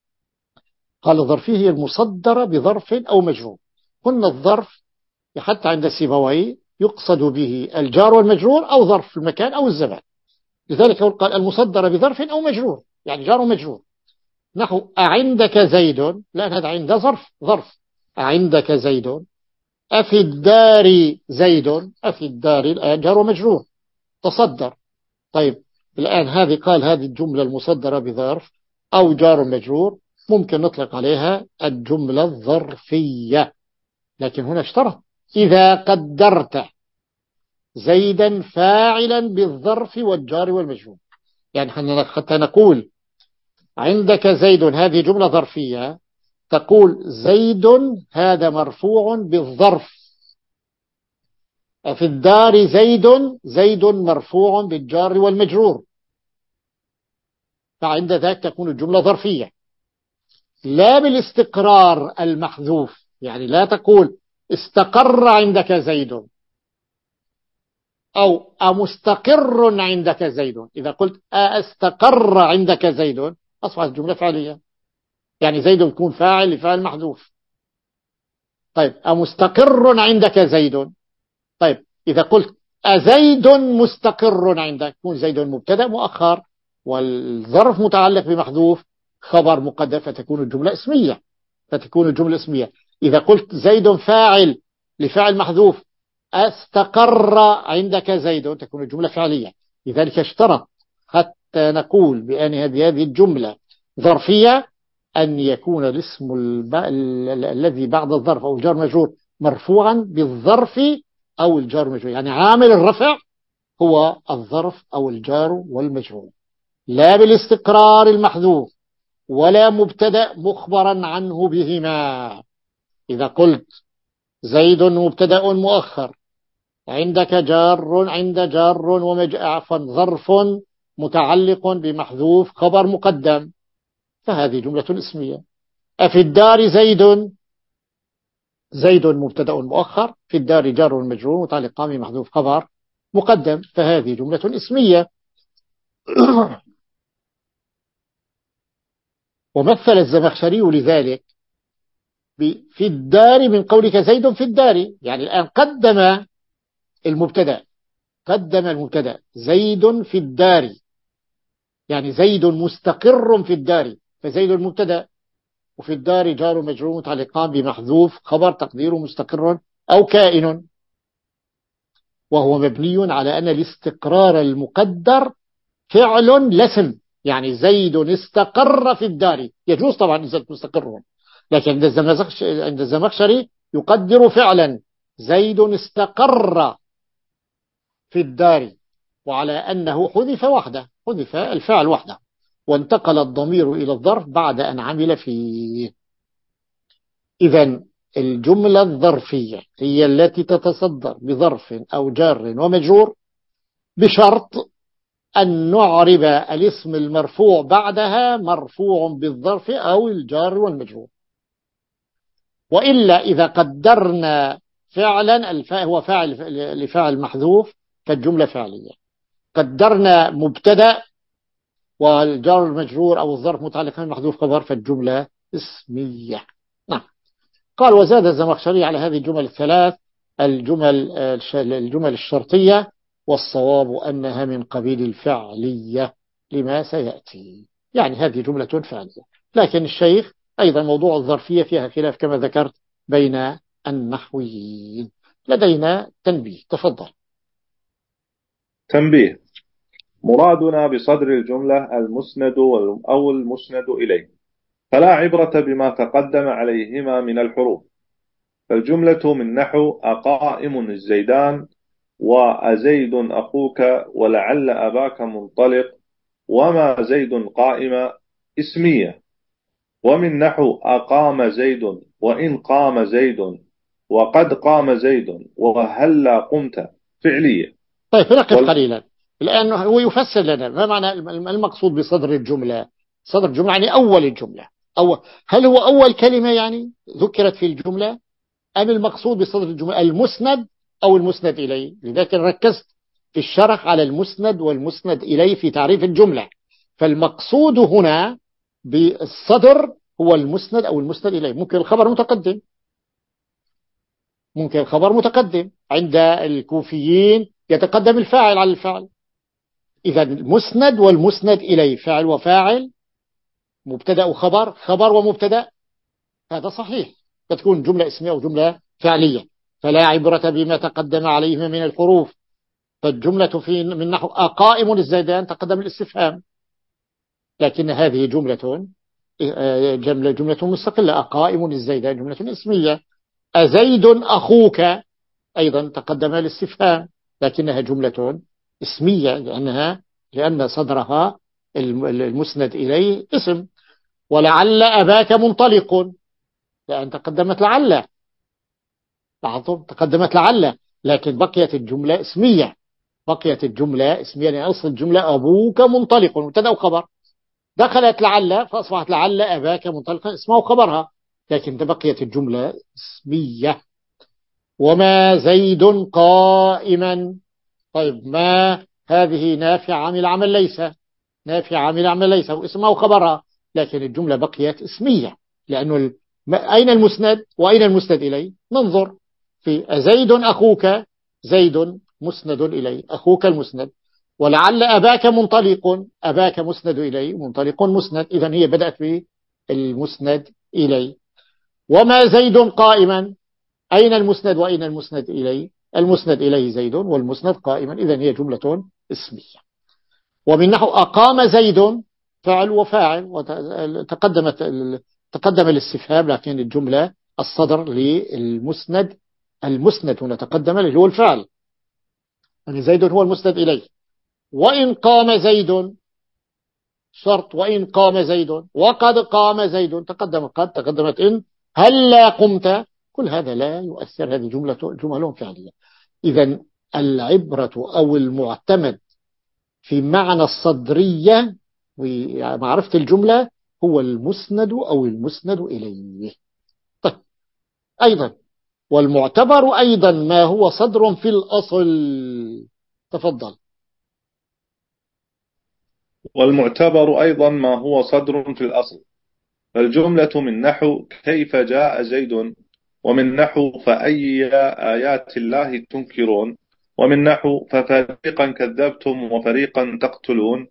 قال الظرفية هي المصدرة بظرف أو مجرور. قلنا الظرف حتى عند السيبوي يقصد به الجار والمجرور أو ظرف المكان أو الزمان. لذلك قال المصدرة بظرف أو مجرور، يعني جار ومجرور. نحو أعندك زيد، لأن هذا عند ظرف ظرف أعندك زيد أفي الدار زيد، أفي الدار الآن جار ومجرور تصدر. طيب الآن هذه قال هذه الجملة المصدرة بظرف أو جار مجرور ممكن نطلق عليها الجملة الظرفية، لكن هنا اشترط إذا قدرت زيدا فاعلا بالظرف والجار والمجرور. يعني حتى نقول عندك زيد هذه جملة ظرفية، تقول زيد هذا مرفوع بالظرف، في الدار زيد، زيد مرفوع بالجار والمجرور، فعند ذاك تكون الجملة ظرفية لا بالاستقرار المحذوف. يعني لا تقول استقر عندك زيد أو أمستقر عندك زيد. إذا قلت أستقر عندك زيد أصبحت الجملة فعلية، يعني زيد يكون فاعل لفاعل محذوف. طيب أمستقر عندك زيد، طيب إذا قلت أزيد مستقر عندك يكون زيد مبتدأ مؤخر والظرف متعلق بمحذوف خبر مقدم فتكون الجملة اسمية، فتكون الجملة اسمية. إذا قلت زيد فاعل لفاعل محذوف استقر عندك زيد تكون الجملة فعلية. لذلك اشترط حتى نقول بأن هذه هذه الجملة ظرفية أن يكون الاسم الب... ال... الذي بعد الظرف أو الجار مجرور مرفوعا بالظرف أو الجار مجرور، يعني عامل الرفع هو الظرف أو الجار والمجرور لا بالاستقرار المحذوف ولا مبتدأ مخبرا عنه بهما. إذا قلت زيد مبتدأ مؤخر عندك جار عند جار ومج... عفوا ظرف متعلق بمحذوف خبر مقدم فهذه جملة اسمية. أفي الدار زيد، زيد مبتدأ مؤخر في الدار جار مجرور متعلق بمحذوف خبر مقدم فهذه جملة اسمية. ومثل الزمخشري لذلك في الدار من قولك زيد في الدار، يعني الآن قدم المبتدأ، قدم المبتدأ زيد في الدار، يعني زيد مستقر في الدار فزيد المبتدأ وفي الدار جار مجرور متعلقان بمحذوف خبر تقديره مستقر أو كائن، وهو مبني على أن الاستقرار المقدر فعل لسم. يعني زيد استقر في الدار يجوز طبعا إذا مستقر، لكن عند الزمخشري يقدر فعلا زيد استقر في الدار وعلى أنه حذف وحده، حذف الفعل وحده وانتقل الضمير إلى الظرف بعد أن عمل فيه. إذن الجملة الظرفية هي التي تتصدر بظرف أو جار ومجرور بشرط أن نعرب الاسم المرفوع بعدها مرفوع بالظرف أو الجار والمجرور. وإلا إذا قدرنا فعلا الفاء هو فاعل لفاعل محذوف فالجملة فعلية، قدرنا مبتدأ والجار المجرور أو الظرف متعلق بالمحذوف خبر فالجملة اسمية. نعم. قال وزاد الزمخشري على هذه الجمل الثلاث الجمل الجمل الشرطية والصواب أنها من قبيل الفعلية لما سيأتي، يعني هذه جملة فعلية. لكن الشيخ أيضا موضوع الظرفية فيها خلاف كما ذكرت بين النحويين. لدينا تنبيه، تفضل. تنبيه: مرادنا بصدر الجملة المسند أو المسند إليه، فلا عبرة بما تقدم عليهما من الحروف، فالجملة من نحو أقائم الزيدان وأزيد أخوك ولعل أباك منطلق وما زيد قائمة اسمية، ومن نحو أقام زيد وإن قام زيد وقد قام زيد وهلا قمت فعلية. طيب نقف وال... قليلا الآن هو يفسر لنا ما معنى المقصود بصدر الجملة. صدر الجملة يعني أول الجملة، أول هل هو أول كلمة يعني ذكرت في الجملة أم المقصود بصدر الجملة المسند أو المسند إليه؟ لذلك ركزت في الشرح على المسند والمسند إليه في تعريف الجملة، فالمقصود هنا بالصدر هو المسند أو المسند إليه. ممكن الخبر متقدم، ممكن الخبر متقدم عند الكوفيين يتقدم الفاعل على الفعل. إذا المسند والمسند إليه فاعل وفاعل مبتدأ وخبر، خبر ومبتدأ، هذا صحيح، تكون جملة اسمية أو جملة فعلية. فلا عبرة بما تقدم عليهما من الحروف. فالجملة في من نحو أقائم الزيدان تقدم الاستفهام، لكن هذه جملة جملة جملة مستقلة. أقائم الزيدان جملة اسمية. أزيد أخوك أيضا تقدم الاستفهام، لكنها جملة اسمية لأنها لأن صدرها المسند إليه اسم. ولعل أباك منطلق، لأن تقدمت لعل، لاحظتم تقدمت لعل، لكن بقيت الجملة اسمية. بقيت الجملة اسمية لأن أصل الجملة أبوك منطلق مبتدأ وخبر، دخلت لعل فأصبحت لعل أباك منطلقا اسمه وخبرها، لكن بقيت الجملة اسمية. وما زيد قائما. طيب ما هذه نافع عامل عمل ليس، نافع عامل عمل ليس واسمه وخبرها، لكن الجملة بقيت اسمية. لأنه ال... أين المسند وأين المسند إليه؟ ننظر في زيد أخوك، زيد مسند إليه، أخوك المسند. ولعل أباك منطلق، أباك مسند إليه، منطلق مسند، إذن هي بدأت بالمسند إليه. وما زيد قائما، أين المسند وأين المسند إليه؟ المسند إليه زيد والمسند قائما، إذن هي جملة اسمية. ومن نحو أقام زيد فعل وفاعل، وتقدمت تقدم الاستفهام، لكن الجملة الصدر للمسند، المسند هنا تقدم اللي هو الفعل، يعني زيد هو المسند إليه. وإن قام زيد شرط، وإن قام زيد، وقد قام زيد تقدم قد، تقدمت إن، هلا قمت، كل هذا لا يؤثر، هذه جملة جمل فعلية. إذن العبرة أو المعتمد في معنى الصدرية ومعرفة الجملة هو المسند أو المسند إليه. طيب أيضا والمعتبر أيضا ما هو صدر في الأصل. تفضل. والمعتبر أيضا ما هو صدر في الأصل. فالجملة من نحو كيف جاء زيد، ومن نحو فأي آيات الله تنكرون، ومن نحو ففريقا كذبتم وفريقا تقتلون،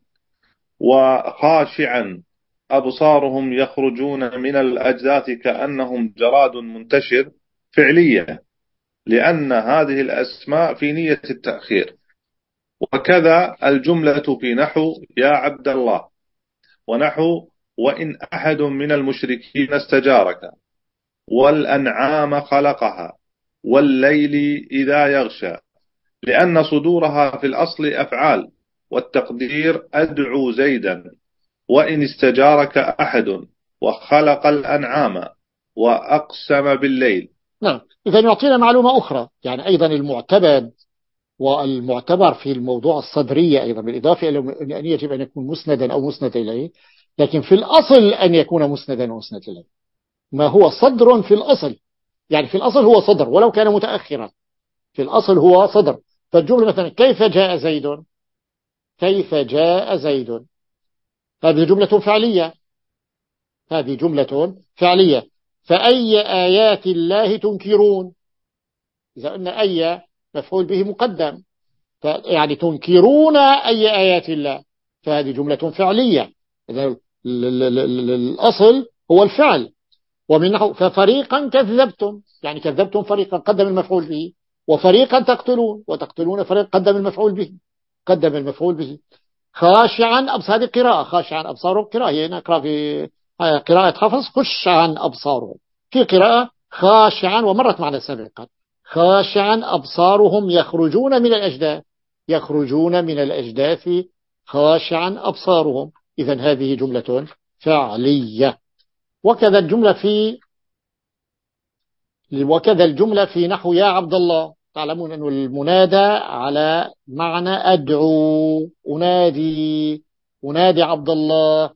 وخاشعا أبصارهم يخرجون من الأجداث كأنهم جراد منتشر فعلية، لأن هذه الأسماء في نية التأخير. وكذا الجملة في نحو يا عبد الله، ونحو وإن أحد من المشركين استجارك، والأنعام خلقها، والليل إذا يغشى، لأن صدورها في الأصل أفعال، والتقدير أدعو زيدا، وإن استجارك أحد، وخلق الأنعام، وأقسم بالليل. نعم، إذا يعطينا معلومة أخرى، يعني أيضا المعتبر والمعتبر في الموضوع الصدرية أيضا، بالإضافة إلى أن يجب أن يكون مسندا أو مسند إليه، لكن في الأصل أن يكون مسندا ومسند إليه. ما هو صدر في الأصل، يعني في الأصل هو صدر ولو كان متأخرا، في الأصل هو صدر. فالجملة مثلا كيف جاء زيد، كيف جاء زيد، هذه جملة فعلية، هذه جملة فعلية. فأي آيات الله تنكرون، إذا أن أي مفعول به مقدم، يعني تنكرون أي آيات الله، فهذه جملة فعلية. إذا الأصل هو الفعل. ومن نحو ففريقا كذبتم، يعني كذبتم فريقا قدم المفعول به، وفريقا تقتلون، وتقتلون فريقا قدم المفعول به، قدم المفعول به. خاشعا أبصار، هذه قراءة، خاشعا أبصارهم قراءة، هنا نقرأ في قراءة حفص خشعا أبصارهم، في قراءة خاشعا ومرت معنا سابقا، خاشعا أبصارهم يخرجون من الأجداث، يخرجون من الأجداث خاشعا أبصارهم. إذن هذه جملة فعلية. وكذا الجملة في وكذا الجملة في نحو يا عبد الله، تعلمون أن المنادى على معنى أدعو، أنادي، أنادي عبد الله،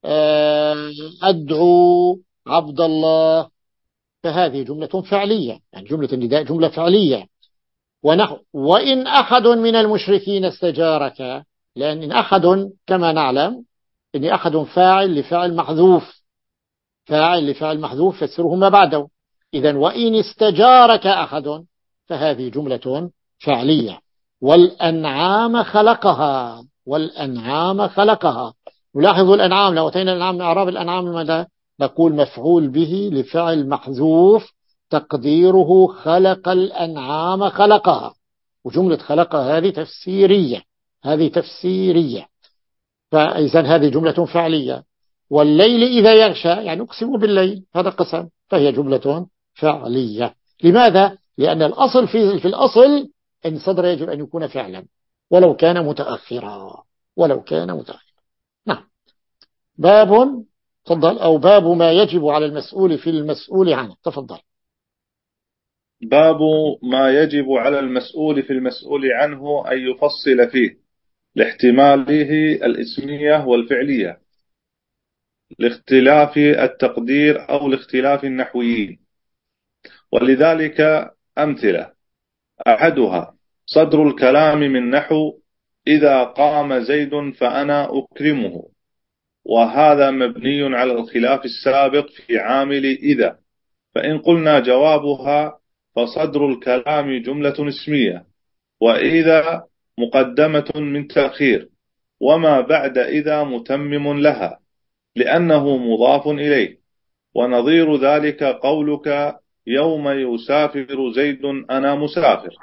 أدعو عبد الله، فهذه جملة فعلية، يعني جملة النداء جملة فعلية. ونحو وإن أحد من المشركين استجارك، لأن إن أحد كما نعلم إن أحد فاعل لفعل محذوف، فاعل لفعل محذوف فسره ما بعده. إذن وإن استجارك أحد فهذه جملة فعلية. والأنعام خلقها، والأنعام خلقها، نلاحظ الأنعام، لو أتينا الأنعام من أعراب الأنعام ماذا نقول؟ مفعول به لفعل محذوف تقديره خلق الأنعام خلقها، وجملة خلقها هذه تفسيرية، هذه تفسيرية، فإذا هذه جملة فعلية. والليل إذا يغشى يعني أقسم بالليل، هذا قسم، فهي جملة فعلية. لماذا؟ لأن الأصل في, في الأصل إن صدر يجب أن يكون فعلا ولو كان متأخرا، ولو كان متأخرا. نعم. باب، تفضل، أو باب ما يجب على المسؤول في المسؤول عنه، تفضل. باب ما يجب على المسؤول في المسؤول عنه أن يفصل فيه لاحتماله الاسمية والفعلية، لاختلاف التقدير أو لاختلاف النحويين. ولذلك أمثلة: أحدها صدر الكلام من نحو إذا قام زيد فأنا أكرمه، وهذا مبني على الخلاف السابق في عامل إذا. فإن قلنا جوابها فصدر الكلام جملة اسمية، وإذا مقدمة من تأخير، وما بعد إذا متمم لها لأنه مضاف إليه. ونظير ذلك قولك يوم يسافر زيد أنا مسافر،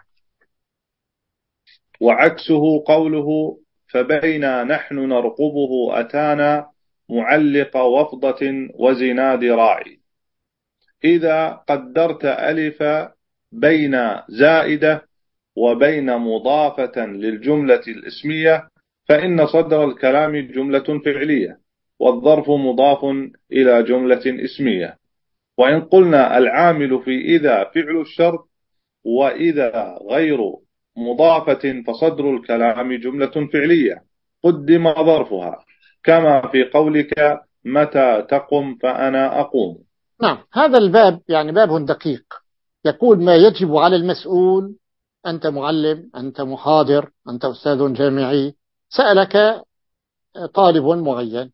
وعكسه قوله فبينا نحن نرقبه أتانا معلق وفضة وزناد راعي. إذا قدرت ألف بين زائدة وبين مضافة للجملة الاسمية فإن صدر الكلام جملة فعلية، والظرف مضاف إلى جملة اسمية. وإن قلنا العامل في إذا فعل الشرط، وإذا غير مضافة فصدر الكلام جملة فعلية قدم ظرفها، كما في قولك متى تقم فأنا أقوم. نعم. هذا الباب يعني باب دقيق، يقول ما يجب على المسؤول. أنت معلم، أنت محاضر، أنت أستاذ جامعي، سألك طالب معين،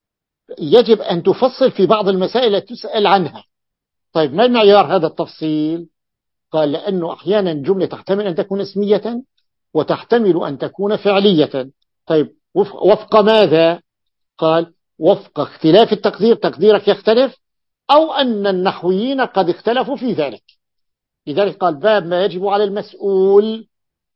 يجب أن تفصل في بعض المسائل التي تسأل عنها. طيب ما المعيار هذا التفصيل؟ قال لأنه أحيانا جملة تحتمل أن تكون اسمية وتحتمل أن تكون فعلية. طيب وفق ماذا؟ قال وفق اختلاف التقدير، تقديرك يختلف، أو أن النحويين قد اختلفوا في ذلك. لذلك قال باب ما يجب على المسؤول،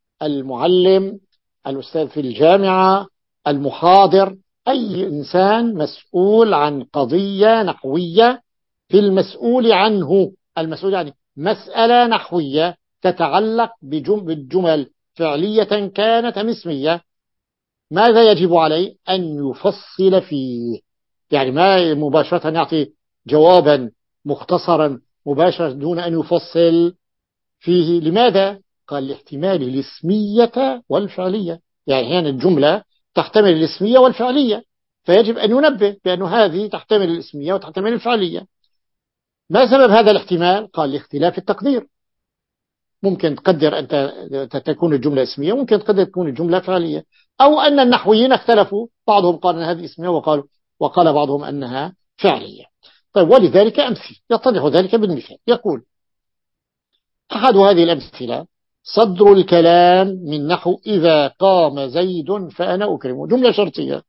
المعلم، الأستاذ في الجامعة، المحاضر، أي إنسان مسؤول عن قضية نحوية في المسؤول عنه. المسؤول يعني مسألة نحوية تتعلق بالجمل فعلية كانت أم اسمية. ماذا يجب عليه؟ أن يفصل فيه، يعني ما مباشرة يعطي جوابا مختصرا مباشرة دون أن يفصل فيه. لماذا؟ قال لاحتمال الاسمية والفعلية، يعني هنا الجملة تحتمل الاسمية والفعلية، فيجب أن ينبه بأن هذه تحتمل الاسمية وتحتمل الفعلية. ما سبب هذا الاحتمال؟ قال لاختلاف التقدير. ممكن تقدر أنت تكون الجملة اسمية، ممكن تقدر تكون الجملة فعلية، أو أن النحويين اختلفوا، بعضهم قال أن هذه اسمية وقال وقال بعضهم أنها فعلية. طيب ولذلك أمثل يتضح ذلك بالمثال. يقول أحد هذه الأمثلة صدر الكلام من نحو إذا قام زيد فأنا أكرمه، جملة شرطية.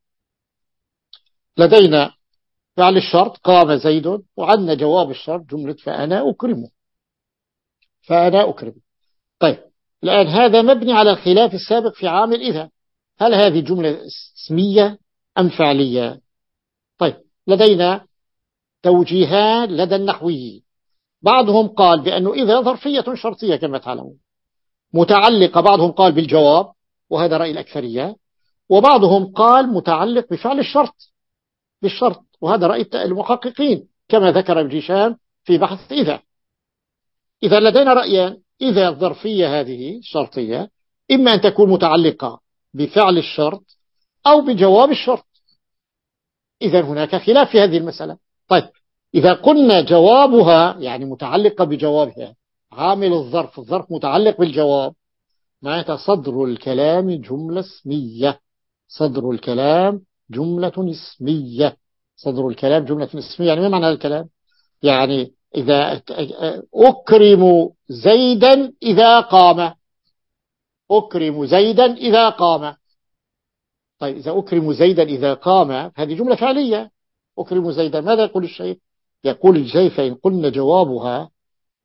لدينا فعل الشرط قام زيد، وعندنا جواب الشرط جملة فأنا أكرمه، فأنا أكرمه. طيب الآن هذا مبني على الخلاف السابق في عامل إذا، هل هذه جملة اسمية أم فعلية؟ طيب لدينا توجيهان لدى النحويين. بعضهم قال بأنه إذا ظرفية شرطية كما تعلمون متعلقة، بعضهم قال بالجواب وهذا رأي الأكثرية، وبعضهم قال متعلق بفعل الشرط، بالشرط، وهذا رأي المحققين كما ذكر ابن هشام في بحث إذا. إذا لدينا رأيان: إذا الظرفية هذه شرطية إما أن تكون متعلقة بفعل الشرط أو بجواب الشرط. إذا هناك خلاف في هذه المسألة. طيب إذا قلنا جوابها يعني متعلقة بجوابها، عامل الظرف، الظرف متعلق بالجواب، معناتها صدر الكلام جملة اسمية، صدر الكلام جملة اسمية، صدر الكلام جملة اسمية. يعني ما معنى الكلام؟ يعني إذا أكرم زيدا إذا قام، أكرم زيدا إذا قام. طيب إذا أكرم زيدا إذا قام هذه جملة فعلية، أكرم زيدا. ماذا يقول الشيخ؟ يقول الشيخ فإن قلنا جوابها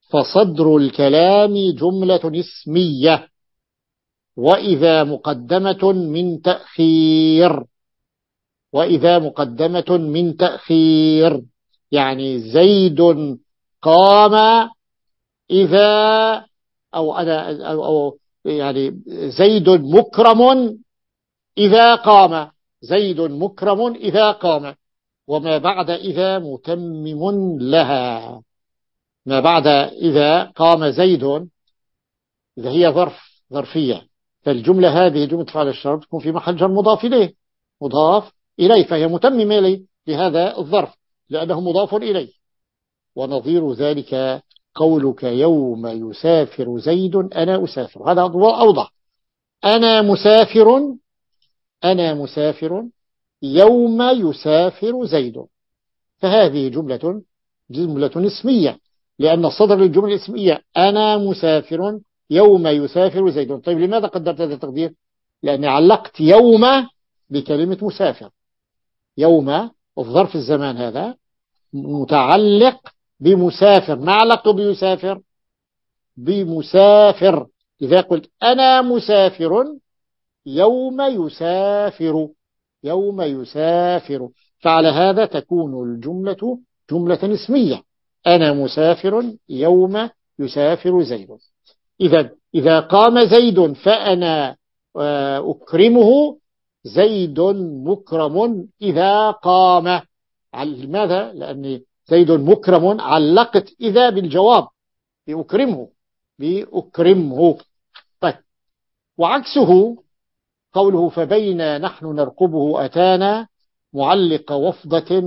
فصدر الكلام جملة اسمية، وإذا مقدمة من تأخير، وإذا مقدمة من تأخير، يعني زيد قام إذا، أو أنا أو أو يعني زيد مكرم إذا قام، زيد مكرم إذا قام، وما بعد إذا متمم لها. ما بعد إذا قام زيد إذا هي ظرف ظرفية، فالجملة هذه جملة فعل الشرط تكون في محل جر مضاف إليه، مضاف إليه، فهي متممة لي لهذا الظرف لأنه مضاف إليه. ونظير ذلك قولك يوم يسافر زيد أنا أسافر، هذا أوضح. أنا مسافر، أنا مسافر يوم يسافر زيد، فهذه جملة جملة اسمية، لأن صدر الجملة الاسمية أنا مسافر يوم يسافر زيد. طيب لماذا قدرت هذا التقدير؟ لأني علقت يوم بكلمة مسافر. يوم الظرف الزمان هذا متعلق بمسافر، ما علقته بيسافر؟ بمسافر. إذا قلت أنا مسافر يوم يسافر، يوم يسافر، فعلى هذا تكون الجملة جملة اسمية. أنا مسافر يوم يسافر زيد. إذا إذا قام زيد فأنا أكرمه، زيد مكرم إذا قام. لماذا؟ لأن زيد مكرم علقت إذا بالجواب بأكرمه، بأكرمه. طيب، وعكسه قوله فبين نحن نرقبه أتانا معلق وفضة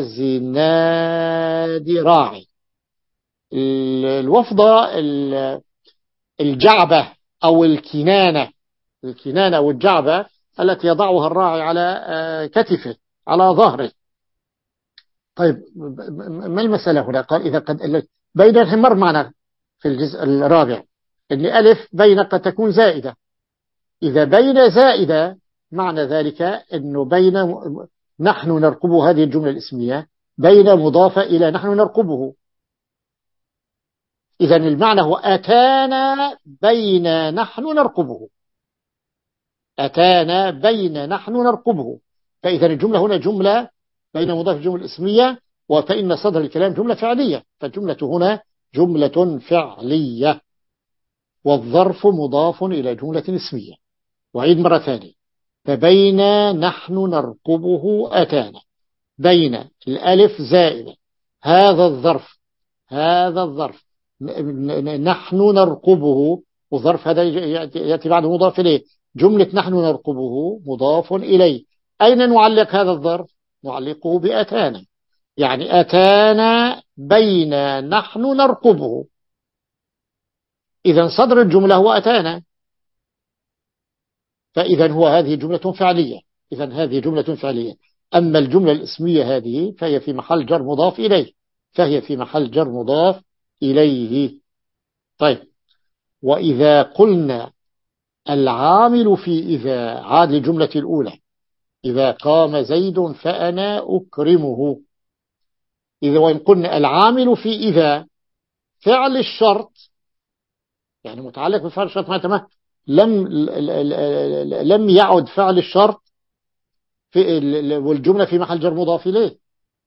وزناد راعي. الوفضة الجعبة أو الكنانة، الكنانة أو الجعبة التي يضعها الراعي على كتفه على ظهره. طيب ما المسألة هنا؟ قال إذا قد بين مر معنا في الجزء الرابع أن ألف بين قد تكون زائدة. إذا بين زائدة معنى ذلك أنه بين نحن نرقبه، هذه الجملة الاسمية بين مضافة إلى نحن نرقبه. إذا المعنى هو أتانا بين نحن نرقبه، أتانا بين نحن نرقبه. فإذا الجملة هنا جملة بين مضاف الجملة الاسمية، وفإن صدر الكلام جملة فعلية، فالجملة هنا جملة فعلية، والظرف مضاف إلى جملة اسمية. وعيد مرة ثانية، فبين نحن نرقبه أتانا، بين الألف زائدة، هذا الظرف، هذا الظرف نحن نرقبه، وظرف هذا يأتي بعد مضاف إليه، جملة نحن نرقبه مضاف إليه. أين نعلق هذا الظرف؟ نعلقه بأتانا، يعني أتانا بين نحن نرقبه. إذا صدر الجملة هو أتانا، فإذا هو هذه جملة فعلية، إذا هذه جملة فعلية. أما الجملة الاسمية هذه فهي في محل جر مضاف إليه، فهي في محل جر مضاف إليه. طيب، وإذا قلنا العامل في إذا، عاد الجملة الأولى، إذا قام زيد فأنا أكرمه. إذا وإن قلنا العامل في إذا فعل الشرط، يعني متعلق بفعل الشرط، ما تمام لم لم يعد فعل الشرط في والجملة في محل جر مضاف إليه.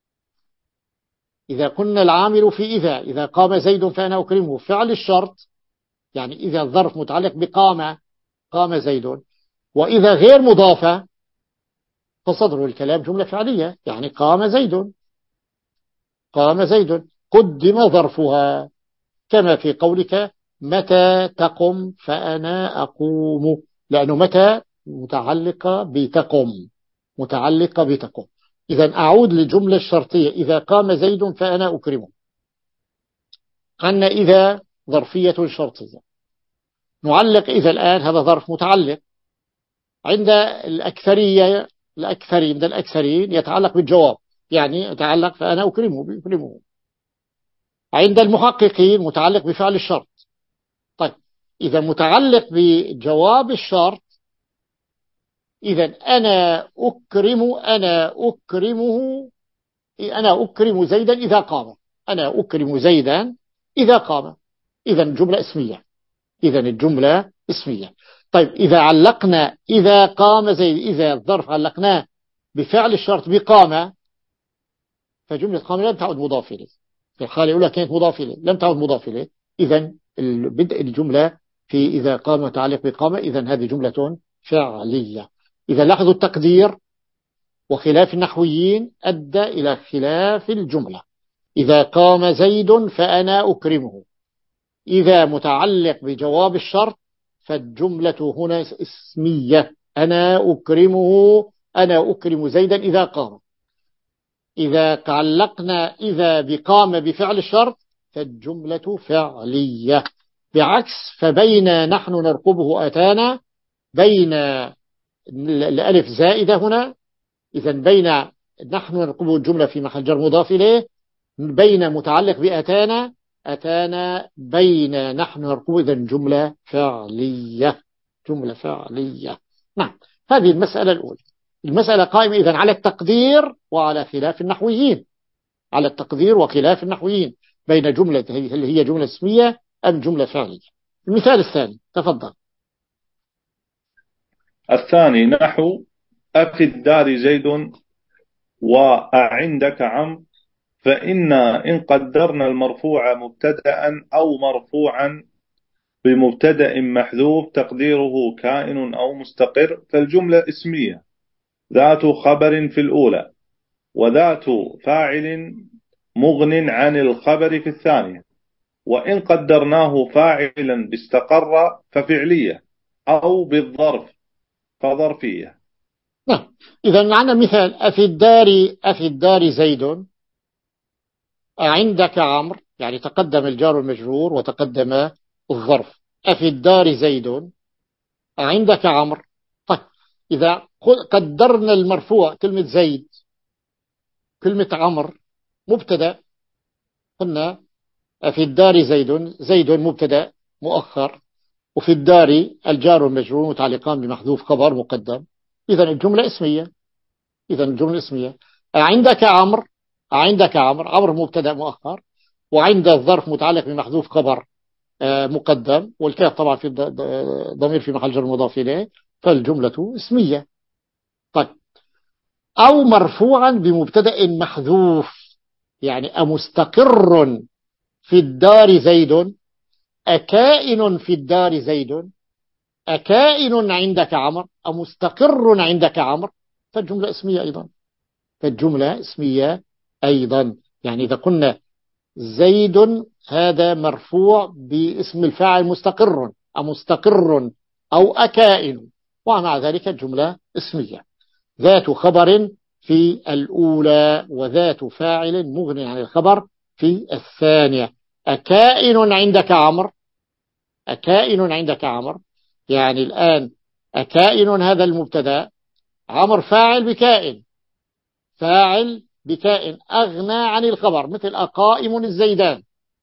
إذا قلنا العامل في إذا، إذا قام زيد فأنا أكرمه، فعل الشرط، يعني إذا الظرف متعلق بقام، قام زيد، وإذا غير مضافة فصدر الكلام جملة فعلية، يعني قام زيد، قام زيد، قدم ظرفها، كما في قولك متى تقم فأنا أقوم، لأنه متى متعلقة بتقم، متعلقة بتقم. إذا أعود للجملة الشرطية، إذا قام زيد فأنا أكرمه. عندنا إذا ظرفية شرطية، نعلق إذا الآن، هذا ظرف متعلق. عند الأكثرية، الأكثرين عند الأكثرين يتعلق بالجواب، يعني يتعلق فأنا أكرمه، أكرمه. عند المحققين متعلق بفعل الشرط. طيب، إذا متعلق بجواب الشرط، إذا أنا أكرم، أنا أكرمه، أنا أكرم زيدا إذا قام، أنا أكرم زيدا إذا قام. إذا الجملة اسمية. إذا الجملة اسمية. طيب إذا علقنا إذا قام زيد، إذا الظرف علقناه بفعل الشرط بقام، فجملة قام لم تعد مضاف إليه. في الحالة الأولى كانت مضاف إليه، لم تعد مضاف إليه. إذا بدء الجملة في إذا قام متعلق بقام، إذا هذه جملة فعلية. إذا لاحظوا التقدير وخلاف النحويين أدى إلى خلاف الجملة. إذا قام زيد فأنا أكرمه، إذا متعلق بجواب الشرط فالجملة هنا اسمية، أنا أكرمه، أنا أكرم زيدا إذا قام. إذا تعلقنا إذا بقام بفعل الشرط فالجملة فعلية. بعكس فبين نحن نرقبه أتانا، بين الألف زائدة هنا، إذا بين نحن نرقبه الجملة في محل جر مضاف إليه، بين متعلق بأتانا، أتانا بين نحن نرقبه، إذا جملة فعلية، جملة فعلية. نعم، هذه المسألة الأولى. المسألة قائمة إذن على التقدير وعلى خلاف النحويين، على التقدير وخلاف النحويين بين جملة هل هي جملة اسمية أم جملة فعلية. المثال الثاني تفضل. الثاني نحو أفي الدار زيد وأعندك عمرو، فإن إن قدرنا المرفوع مبتدأ أو مرفوعا بمبتدأ محذوف تقديره كائن أو مستقر، فالجملة اسمية ذات خبر في الأولى وذات فاعل مغن عن الخبر في الثانية، وإن قدرناه فاعلا باستقر ففعلية أو بالظرف فظرفية. نعم، إذا معنا مثال أفي الدار أفي الدار زيد، عندك عمرو، يعني تقدم الجار المجرور وتقدم الظرف. أفي الدار زيد عندك عمرو. طيب إذا قدرنا المرفوع كلمة زيد، كلمة عمرو مبتدأ، قلنا في الدار زيد، زيد مبتدأ مؤخر، وفي الدار الجار والمجرور متعلقان بمحذوف خبر مقدم، إذا الجملة اسمية. إذا الجملة اسمية. عندك عمرو، عندك عمرو، عمرو مبتدأ مؤخر، وعند الظرف متعلق بمحذوف خبر مقدم، والكاف طبعا في ضمير في محل جر مضاف إليه، فالجملة اسمية. طيب أو مرفوعا بمبتدأ محذوف، يعني أمستقر في الدار زيد، أكائن في الدار زيد، أكائن عندك عمرو، أمستقر عندك عمرو، فالجملة اسمية أيضا. فالجملة اسمية أيضا. يعني إذا قلنا زيد هذا مرفوع باسم الفاعل مستقر، أمستقر أو أكائن، ومع ذلك الجملة اسمية ذات خبر في الأولى وذات فاعل مغني عن الخبر في الثانية. أكائن عندك عمرو، أكائن عندك عمرو، يعني الآن أكائن هذا المبتدا، عمرو فاعل بكائن، فاعل بكائن أغنى عن الخبر، مثل أقائم الزيدان،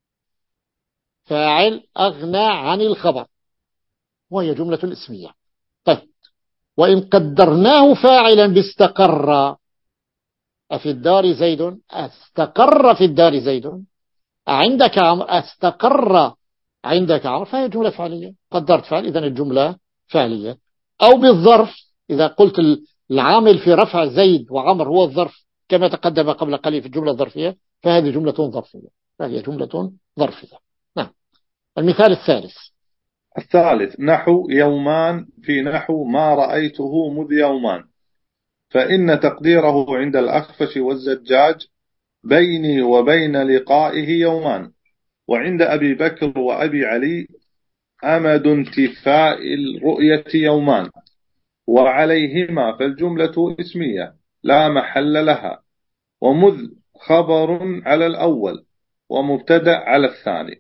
فاعل أغنى عن الخبر، وهي جملة اسمية. طيب وإن قدرناه فاعلا باستقر، أفي الدار زيد، استقر في الدار زيد، عندك عمرو، استقر عندك عمرو، فهي جملة فعلية، قدرت فعل، إذن الجملة فعلية. أو بالظرف، إذا قلت العامل في رفع زيد وعمر هو الظرف كما تقدم قبل قليل في الجملة الظرفية، فهذه جملة ظرفية، فهي جملة ظرفية. نعم. المثال الثالث. الثالث نحو يومان في نحو ما رأيته مذ يومان، فإن تقديره عند الأخفش والزجاج بيني وبين لقائه يومان، وعند أبي بكر وأبي علي أمد انتفاء الرؤية يومان، وعليهما فالجملة اسمية لا محل لها، ومذ خبر على الأول ومبتدأ على الثاني.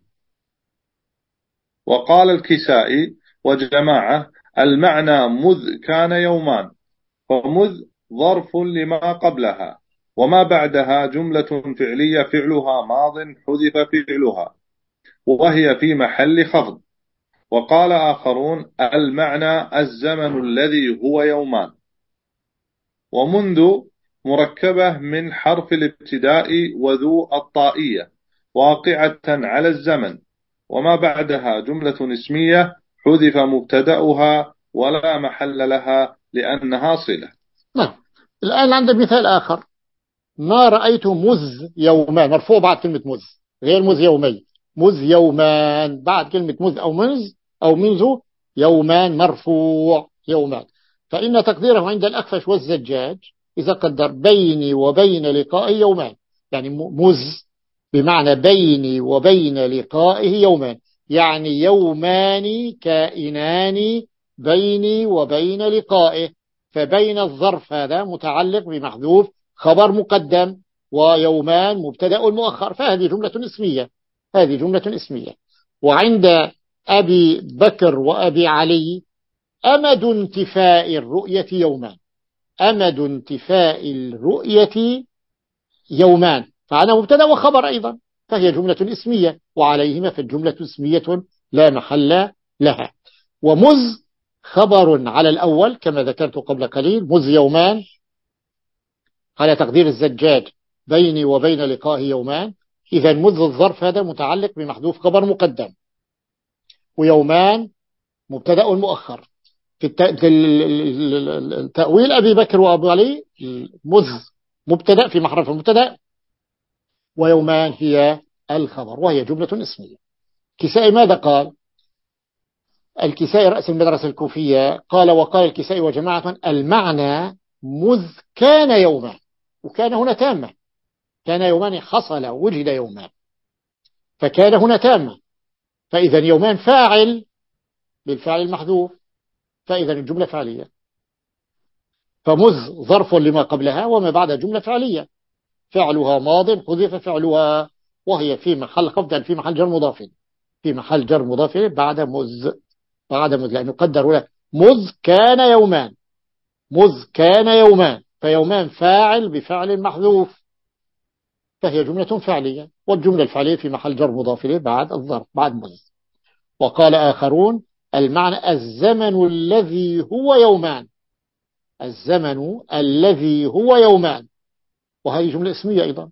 وقال الكسائي وجماعة المعنى مذ كان يومان، فمذ ظرف لما قبلها، وما بعدها جملة فعلية فعلها ماض حذف فعلها وهي في محل خفض. وقال آخرون المعنى الزمن الذي هو يومان، ومنذ مركبة من حرف الابتداء وذو الطائية واقعة على الزمن، وما بعدها جملة اسمية حذف مبتدأها ولا محل لها لأنها صلة. نعم. الآن عندنا مثال آخر. ما رأيت مذ يومان، مرفوع بعد كلمة مذ، غير مذ يومي. مذ يومان بعد كلمة مذ أو منذ أو منذ يومان مرفوع يومان. فإن تقديره عند الأخفش والزجاج إذا قدر بيني وبين لقائه يومان، يعني مذ بمعنى بيني وبين لقائه يومان، يعني يومان كائنان بيني وبين لقائه. فبين الظرف هذا متعلق بمحذوف خبر مقدم، ويومان مبتدأ مؤخر، فهذه جملة اسمية. هذه جملة اسمية. وعند أبي بكر وأبي علي أمد انتفاء الرؤية يومان. أمد انتفاء الرؤية يومان، فأنا مبتدأ وخبر أيضا، فهي جملة اسمية، وعليهما فالجملة اسمية لا محل لها. ومذ خبر على الأول كما ذكرت قبل قليل، مذ يومان على تقدير الزجاج بيني وبين لقائه يومان. إذا مذ الظرف هذا متعلق بمحذوف خبر مقدم، ويومان مبتدأ مؤخر. في التأويل أبي بكر وأبو علي مذ مبتدأ في محرف المبتدأ، ويومان هي الخبر، وهي جملة اسمية. كسائي ماذا قال؟ الكسائي رأس المدرسة الكوفية قال: وقال الكسائي وجماعة المعنى مذ كان يوما، وكان هنا تامة، كان يومان حصل وجد يومان، فكان هنا تامة، فإذا يومان فاعل بالفعل المحذوف، فإذا الجملة فعلية. فمذ ظرف لما قبلها وما بعد جملة فعلية، فعلها ماض حذف فعلها، وهي في محل خفض في محل جر مضاف، في محل جر مضاف بعد مذ، بعد مذ، لأنه قدر له مذ كان يومان، مذ كان يومان، فيومان فاعل بفعل محذوف، فهي جملة فعلية، والجملة الفعلية في محل جر مضاف بعد الظرف بعد مذ. وقال آخرون المعنى الزمن الذي هو يومان، الزمن الذي هو يومان، وهذه جملة اسمية أيضا،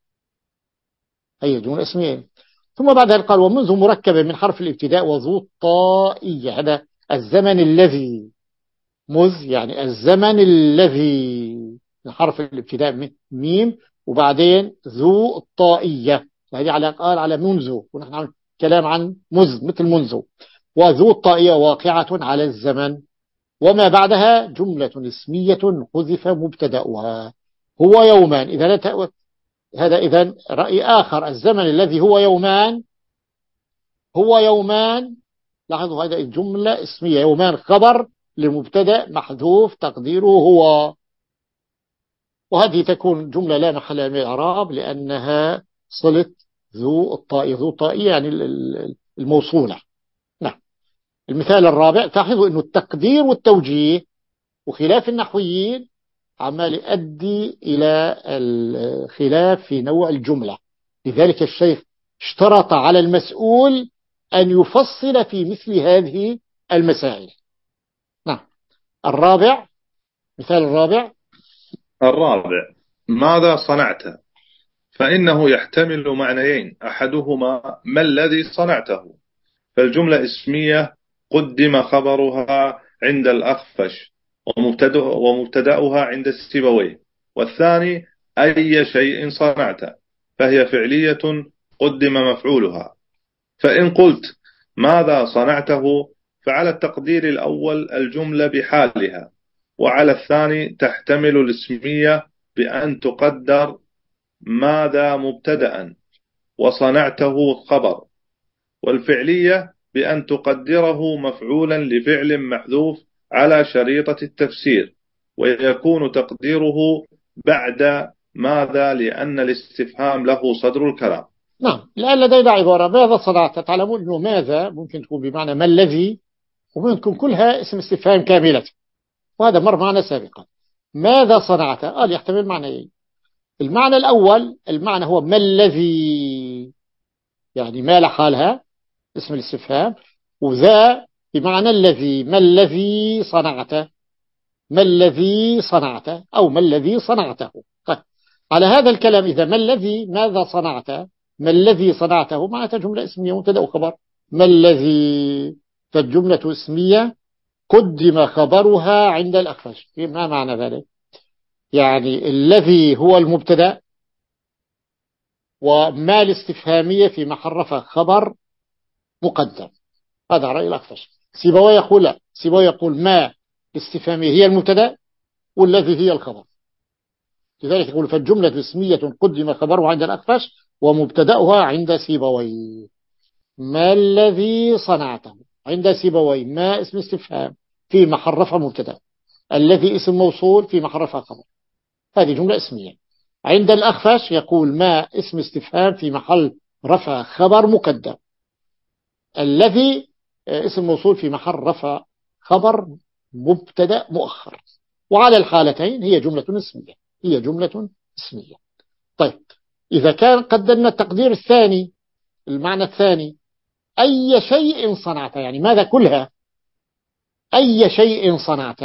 هي جملة اسمية. ثم بعد ذلك قال ومنذ مركبة من حرف الابتداء وذو الطائية، هذا الزمن الذي، مذ يعني الزمن الذي، من حرف الابتداء ميم وبعدين ذو الطائية، وهذه على قال على منذ، ونحن نعمل كلام عن مذ مثل منذ. وذو الطائية واقعة على الزمن، وما بعدها جملة اسمية حذف مبتدأها هو يومان. إذا هذا إذن رأي آخر، الزمن الذي هو يومان، هو يومان، لاحظوا هذا الجملة اسمية، يومان خبر لمبتدأ محذوف تقديره هو، وهذه تكون جملة لا محل من الإعراب لأنها صلة ذو الطائية، ذو الطائية يعني الموصولة. نعم. المثال الرابع، تلاحظوا أنه التقدير والتوجيه وخلاف النحويين عمال يؤدي إلى الخلاف في نوع الجملة، لذلك الشيخ اشترط على المسؤول أن يفصل في مثل هذه المسائل. نعم. الرابع، مثال الرابع الرابع ماذا صنعت، فإنه يحتمل معنيين، أحدهما ما الذي صنعته، فالجملة اسمية قدم خبرها عند الأخفش ومبتدأها عند السيبويه، والثاني أي شيء صنعت، فهي فعلية قدم مفعولها. فإن قلت ماذا صنعته فعلى التقدير الأول الجملة بحالها، وعلى الثاني تحتمل الاسمية بأن تقدر ماذا مبتدأ وصنعته خبر، والفعلية بأن تقدره مفعولا لفعل محذوف على شريطة التفسير، ويكون تقديره بعد ماذا لأن الاستفهام له صدر الكلام. نعم. الآن لدينا عبارة ماذا صنعت، تعلمون أنه ماذا ممكن تكون بمعنى ما الذي، وممكن تكون كلها اسم استفهام كاملة، وهذا مر معنا سابقا. ماذا صنعت قال يحتمل معنيين، المعنى الأول المعنى هو ما الذي، يعني ما لحالها اسم الاستفهام، وذا بمعنى الذي، ما الذي صنعته، ما الذي صنعته أو ما الذي صنعته. طيب. على هذا الكلام إذا ما الذي ماذا صنعته ما الذي صنعته معناتها جملة اسمية مبتدأ وخبر. ما الذي، فالجملة اسمية قدم خبرها عند الأخفش. ما معنى ذلك؟ يعني الذي هو المبتدأ، وما الاستفهامية في محل رفع خبر مقدم. هذا رأي الأخفش. سيبويه يقول لا، سيبويه يقول ما الاستفهامية هي المبتدأ والذي هي الخبر. لذلك يقول فالجملة اسمية قدم خبرها عند الأخفش ومبتدأها عند سيبويه. ما الذي صنعته عند سيبويه ما اسم استفهام في محل رفع مبتدأ، الذي اسم موصول في محل رفع خبر. هذه جملة اسمية. عند الأخفش يقول ما اسم استفهام في محل رفع خبر مقدم، الذي اسم موصول في محل رفع خبر مبتدأ مؤخر. وعلى الحالتين هي جملة اسمية، هي جملة اسمية. طيب إذا كان قدرنا التقدير الثاني، المعنى الثاني أي شيء صنعت، يعني ماذا كلها، أي شيء صنعت،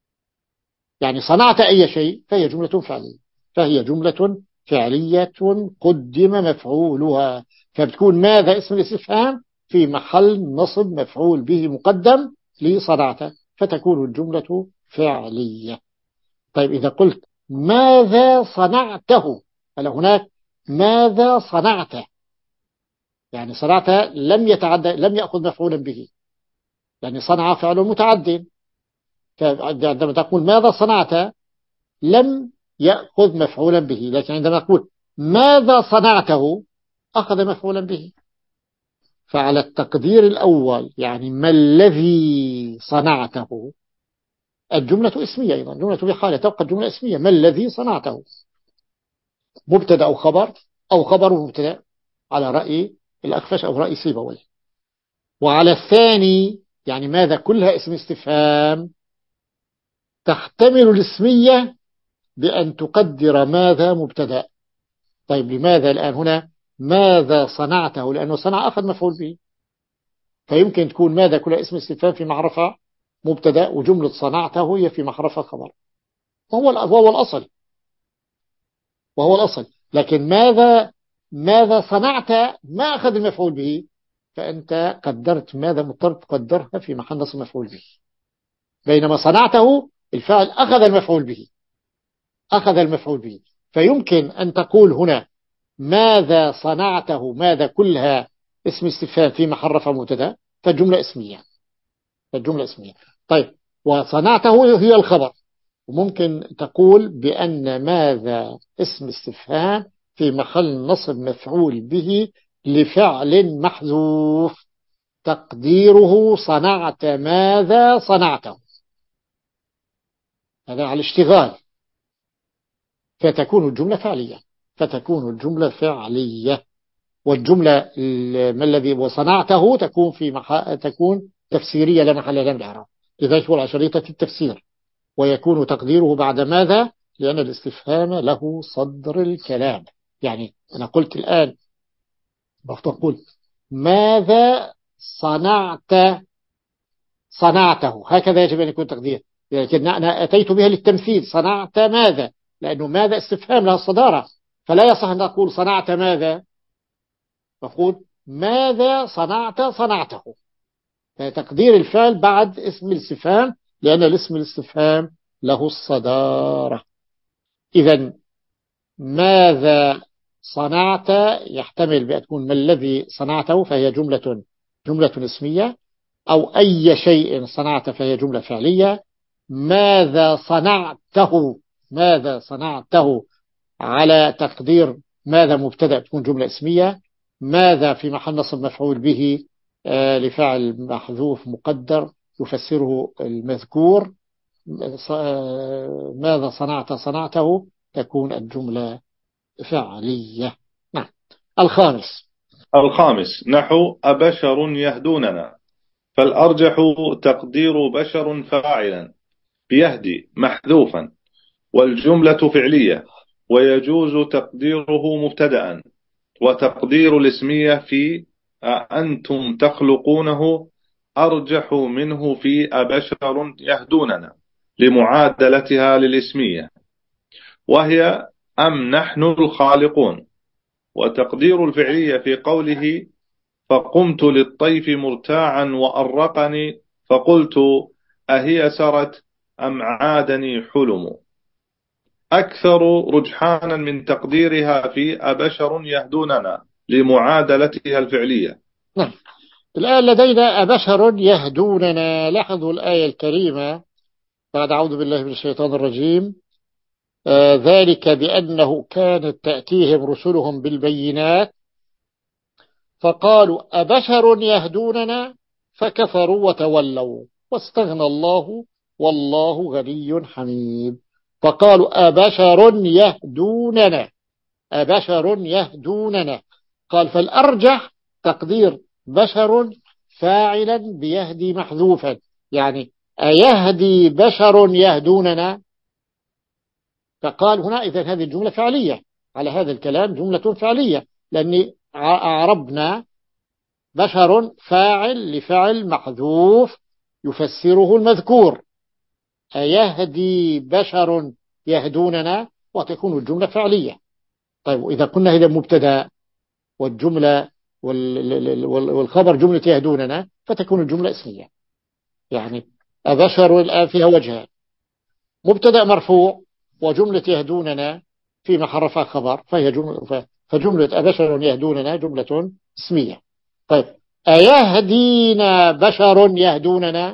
يعني صنعت أي شيء، فهي جملة فعلية، فهي جملة فعلية قدم مفعولها. فبتكون ماذا اسم الاستفهام في محل نصب مفعول به مقدم لصنعت، فتكون الجملة فعلية. طيب إذا قلت ماذا صنعته، هل هناك ماذا صنعته، يعني صنعت لم يتعدى، لم يأخذ مفعولا به، يعني صنع فعل متعد. عندما تقول ماذا صنعت لم يأخذ مفعولا به، لكن عندما تقول ماذا صنعته أخذ مفعولا به. فعلى التقدير الأول يعني ما الذي صنعته، الجملة اسمية أيضا، جملة بحالة تبقى الجملة اسمية. ما الذي صنعته مبتدأ أو خبر، أو خبر مبتدأ على رأي الأخفش أو رأي سيبويه. وعلى الثاني يعني ماذا كلها اسم استفهام تحتمل الاسمية بأن تقدر ماذا مبتدأ. طيب لماذا الآن هنا ماذا صنعته، لأنه صنع أخذ مفعول به، فيمكن تكون ماذا كلها اسم استفهام في معرفة مبتدأ، وجملة صنعته هي في معرفة خبر، وهو وهو الأصل، وهو الأصل. لكن ماذا ماذا صنعت ما أخذ المفعول به، فأنت قدرت ماذا مضطر تقدرها في محل نصب مفعول به، بينما صنعته الفعل أخذ المفعول به، أخذ المفعول به. فيمكن أن تقول هنا ماذا صنعته ماذا كلها اسم استفهام في محل رفع مبتدأ، فالجملة اسمية، فالجملة اسمية. طيب وصنعته هي الخبر، وممكن تقول بأن ماذا اسم استفهام في محل نصب مفعول به لفعل محذوف تقديره صنعت ماذا صنعته، هذا على الاشتغال، فتكون الجملة فعلية، فتكون الجملة فعلية. والجملة ما الذي وصنعته تكون في مح... تكون تفسيرية لا محل لها من الإعراب، لذلك هو على شريطة التفسير. ويكون تقديره بعد ماذا، لأن الاستفهام له صدر الكلام. يعني أنا قلت الآن بقول ماذا صنعت، صنعته، هكذا يجب أن يكون تقدير، لكن أنا أتيت بها للتمثيل. صنعت ماذا، لأنه ماذا استفهام لها الصدارة، فلا يصح أن أقول صنعت ماذا، نقول ماذا صنعت صنعته، تقدير الفعل بعد اسم الاستفهام، لأن الاسم الاستفهام له الصدارة. إذن ماذا صنعت يحتمل بأن تكون ما الذي صنعته، فهي جملة جملة اسمية، أو أي شيء صنعت فهي جملة فعلية. ماذا صنعته ماذا صنعته على تقدير ماذا مبتدأ تكون جملة اسمية. ماذا في محل نصب مفعول به آه لفعل محذوف مقدر يفسره المذكور. آه ماذا صنعت صنعته تكون الجملة فعلية. نعم. الخامس الخامس نحو أبشر يهدوننا، فالأرجح تقدير بشر فاعلا بيهدي محذوفا، والجملة فعلية، ويجوز تقديره مبتدأ، وتقدير الاسمية في أنتم تخلقونه أرجح منه في أبشر يهدوننا لمعادلتها للاسمية، وهي أم نحن الخالقون. وتقدير الفعلية في قوله فقمت للطيف مرتاعا وأرقني فقلت أهي سرت أم عادني حلم، أكثر رجحانا من تقديرها في أبشر يهدوننا لمعادلتها الفعلية. نعم. الآن لدينا أبشر يهدوننا. لاحظوا الآية الكريمة بعد أعوذ بالله من الشيطان الرجيم. آه ذلك بأنه كانت تأتيهم رسلهم بالبينات فقالوا أبشر يهدوننا فكفروا وتولوا واستغنى الله والله غني حميد. فقالوا أبشر يهدوننا أبشر يهدوننا. قال فالأرجح تقدير بشر فاعلا بيهدي محذوفا، يعني أيهدي بشر يهدوننا. فقال هنا إذن هذه الجملة فعلية، على هذا الكلام جملة فعلية، لأن أعربنا بشر فاعل لفعل محذوف يفسره المذكور. أيهدي بشر يهدوننا وتكون الجملة فعلية. طيب إذا قلنا هذا مبتدا والجملة والخبر جملة يهدوننا فتكون الجملة اسمية. يعني أبشر الآن فيها وجهان، مبتدا مرفوع وجملة يهدوننا في محل رفع خبر، فهي جملة فجملة أبشر يهدوننا جملة اسمية. طيب أيهدينا بشر يهدوننا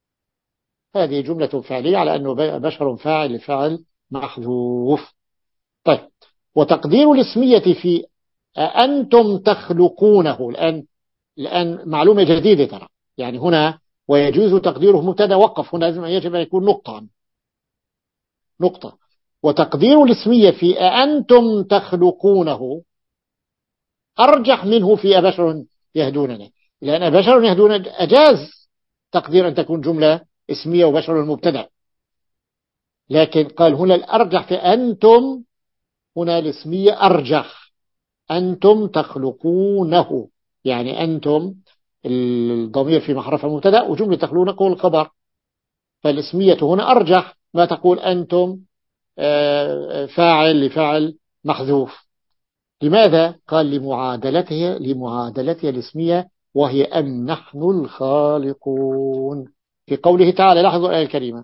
هذه جملة فعلية على أنه بشر فاعل لفعل محذوف. طيب وتقدير الاسمية في أنتم تخلقونه. الآن الآن معلومة جديدة ترى، يعني هنا ويجوز تقديره مبتدا وقف، هنا لازم يجب أن يكون نقطة نقطة. وتقدير الاسمية في أنتم تخلقونه أرجح منه في أبشر يهدوننا، لأن أبشر يهدوننا أجاز تقدير أن تكون جملة اسمية وبشر المبتدا، لكن قال هنا الأرجح في أنتم، هنا الاسمية أرجح. أنتم تخلقونه يعني أنتم الضمير في محرف المبتدا وجملة تخلقونه الخبر، فالاسمية هنا أرجح ما تقول أنتم فاعل لفعل محذوف. لماذا؟ قال لمعادلتها لمعادلتها الاسمية وهي أم نحن الخالقون في قوله تعالى. لاحظوا الآية الكريمة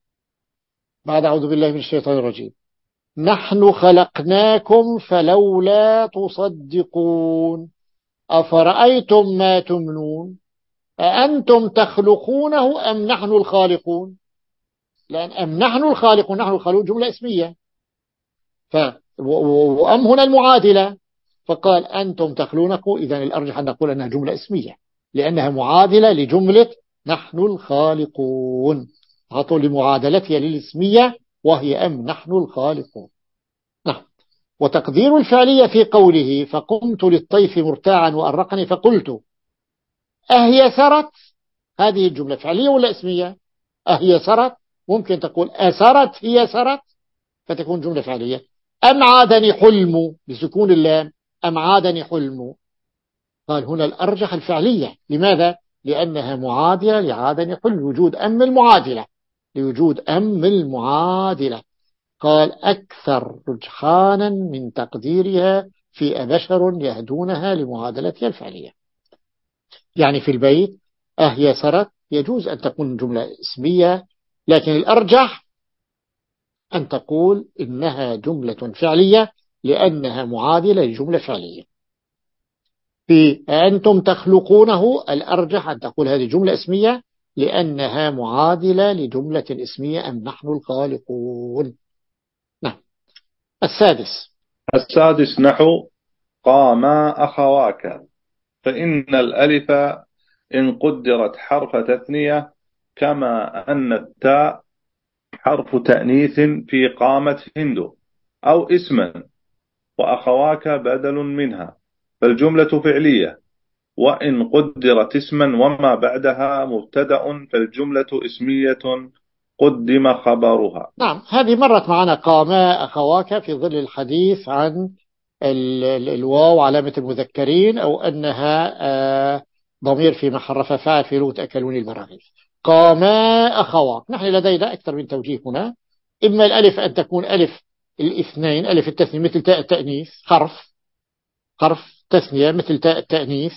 بعد أعوذ بالله من الشيطان الرجيم نحن خلقناكم فلولا تصدقون أفرأيتم ما تمنون أأنتم تخلقونه أم نحن الخالقون. لأن أم نحن الخالقون نحن الخالقون جملة اسمية، ف وأم هنا المعادلة، فقال أنتم تخلقونه، إذن الأرجح أن نقول أنها جملة اسمية لأنها معادلة لجملة نحن الخالقون، عطوا لمعادلتها للاسمية وهي أم نحن الخالقون. نعم. وتقدير الفعلية في قوله فقمت للطيف مرتاعا وأرقني فقلت أهي سرت، هذه الجملة فعلية ولا اسمية؟ أهي سرت ممكن تقول أسرت هي سرت فتكون جملة فعلية. أم عادني حلم بسكون اللام أم عادني حلم، قال هنا الأرجح الفعلية. لماذا؟ لأنها معادلة لعادني حلم، وجود أم المعادلة لوجود أم المعادلة. قال أكثر رجحانا من تقديرها في أبشر يهدونها لمعادلتها الفعلية. يعني في البيت أهي سرت يجوز أن تكون جملة اسمية، لكن الأرجح أن تقول إنها جملة فعلية لأنها معادلة لجملة فعلية. في أنتم تخلقونه الأرجح أن تقول هذه جملة اسمية لأنها معادلة لجملة اسمية أم نحن الخالقون. نعم. السادس السادس نحو قاما أخواك، فإن الألف إن قدرت حرف تثنية كما أن التاء حرف تأنيث في قامت هند أو اسما، وأخواك بدل منها فالجملة فعلية، وإن قدرت اسما وما بعدها مبتدأ فالجملة اسمية قدم خبرها. نعم. هذه مرت معنا قاما أخواك في ظل الحديث عن ال ال الواو علامة المذكرين أو أنها آه ضمير في محل رفع فاعل في لغة أكلوني البراغيث. قاما أخواك، نحن لدينا أكثر من توجيه هنا. إما الألف أن تكون ألف الاثنين ألف التثنية مثل تاء التأنيث حرف، حرف تثنية مثل تاء التأنيث،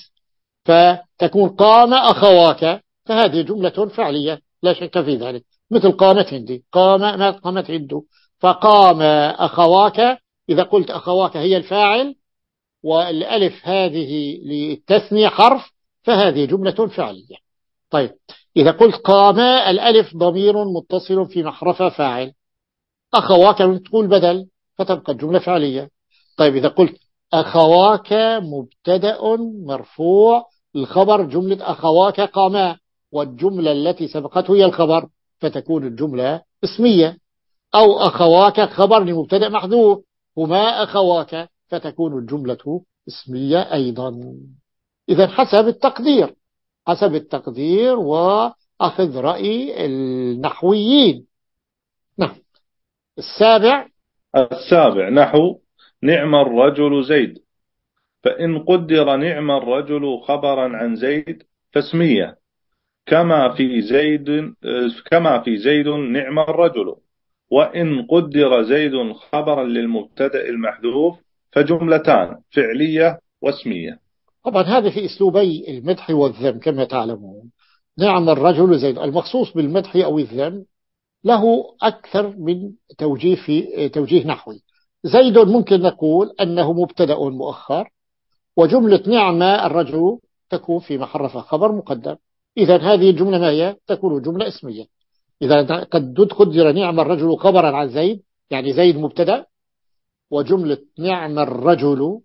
فتكون قام أخواك، فهذه جملة فعلية لا شك في ذلك، مثل قامت هندي، قام ما قامت عنده، فقام أخواك. إذا قلت أخواك هي الفاعل والألف هذه للتثنية حرف، فهذه جملة فعلية. طيب إذا قلت قام الألف ضمير متصل في محرفة فاعل، أخواك تقول بدل، فتبقى الجملة فعلية. طيب إذا قلت أخواك مبتدأ مرفوع، الخبر جملة أخواك قاما، والجملة التي سبقته هي الخبر، فتكون الجملة اسمية. أو أخواك خبر لمبتدأ محذوف، هما أخواك، فتكون الجملة اسمية أيضا. إذا حسب التقدير، حسب التقدير وأخذ رأي النحويين. نعم. السابع. السابع نحو نعم الرجل زيد، فإن قدر نعم الرجل خبرا عن زيد فاسمية، كما في زيد كما في زيد نعم الرجل. وإن قدر زيد خبرا للمبتدأ المحذوف فجملتان فعلية واسمية. طبعا هذا في أسلوبي المدح والذم كما تعلمون. نعم الرجل زيد، المخصوص بالمدح أو الذم له أكثر من توجيه في توجيه نحوي. زيد ممكن نقول أنه مبتدأ مؤخر، وجملة نعم الرجل تكون في محل رفع خبر مقدم. إذا هذه الجملة ما هي؟ تكون جملة اسمية. إذا قد قدر نعم الرجل خبرا عن زيد، يعني زيد مبتدأ، وجملة نعم الرجل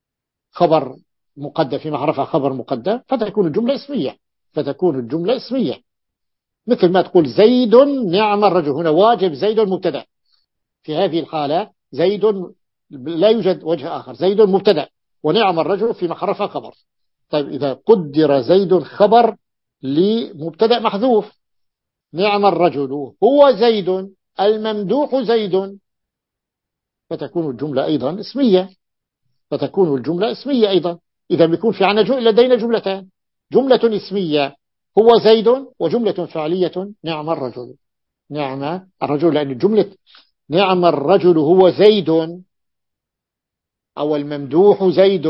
خبر مقدم في محل رفع خبر مقدم، فتكون الجملة اسمية، فتكون الجملة اسمية. مثل ما تقول زيد نعم الرجل، هنا واجب زيد مبتدأ، في هذه الحالة زيد لا يوجد وجه آخر، زيد مبتدأ ونعم الرجل في محل رفع خبر. طيب إذا قدر زيد خبر لمبتدأ محذوف، نعم الرجل هو زيد الممدوح زيد، فتكون الجملة أيضا اسمية، فتكون الجملة اسمية أيضا. إذا بيكون في عنا لدينا جملتان، جملة اسمية هو زيد، وجملة فعلية نعم الرجل. نعم الرجل، لأن الجملة نعم الرجل هو زيد أو الممدوح زيد،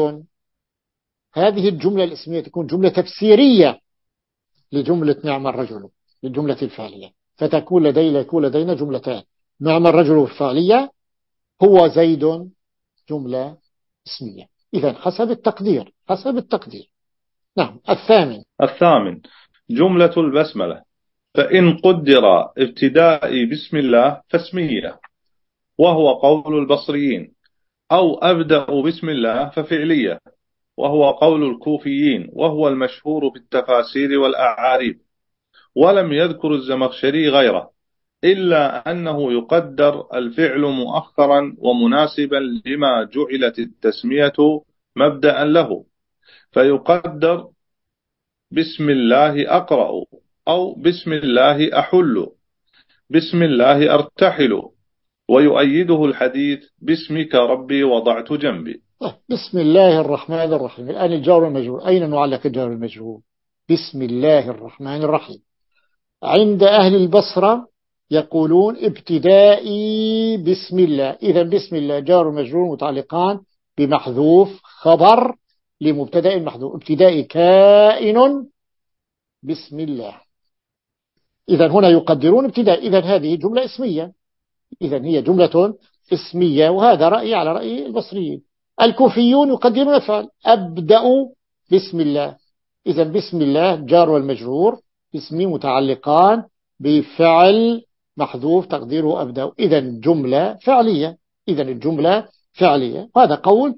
هذه الجملة الاسمية تكون جملة تفسيرية لجملة نعم الرجل، للجملة الفعلية، فتكون لدينا يكون لدينا جملتان، نعم الرجل الفعلية، هو زيد جملة اسمية. إذا حسب التقدير، حسب التقدير. نعم. الثامن. الثامن جملة البسملة، فإن قدر ابتداء بسم الله فاسمية، وهو قول البصريين، أو أبدأ بسم الله ففعلية، وهو قول الكوفيين، وهو المشهور في التفاسير والأعاريب. ولم يذكر الزمخشري غيره، إلا أنه يقدر الفعل مؤخرا ومناسبا لما جعلت التسمية مبدأ له، فيقدر بسم الله أقرأ، أو بسم الله أحل، بسم الله أرتحل، ويؤيده الحديث باسمك ربي وضعت جنبي. بسم الله الرحمن الرحيم. الآن الجار والمجرور، أين نعلق الجار والمجرور؟ بسم الله الرحمن الرحيم. عند أهل البصرة يقولون ابتدائي بسم الله، إذا بسم الله جار ومجرور متعلقان بمحذوف خبر لمبتدأ محذوف، ابتدائي كائن بسم الله. إذا هنا يقدرون ابتداء، إذا هذه جملة اسمية، إذا هي جملة اسمية، وهذا رأي على رأي البصريين. الكوفيون يقدرون الفعل، أبدأ بسم الله، إذا بسم الله جار والمجرور اسمي متعلقان بفعل محذوف تقديره أبدأ، إذا جملة فعلية، إذا الجملة فعلية. وهذا قول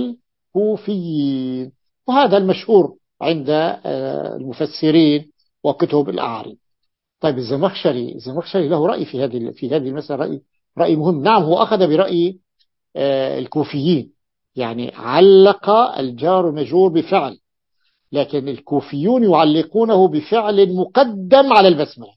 الكوفيين، وهذا المشهور عند المفسرين وكتب الأعاريب. طيب الزمخشري، الزمخشري له رأي في هذه في هذه المسألة، رأي رأي مهم. نعم هو أخذ برأي الكوفيين، يعني علق الجار والمجرور بفعل، لكن الكوفيون يعلقونه بفعل مقدم على البسملة،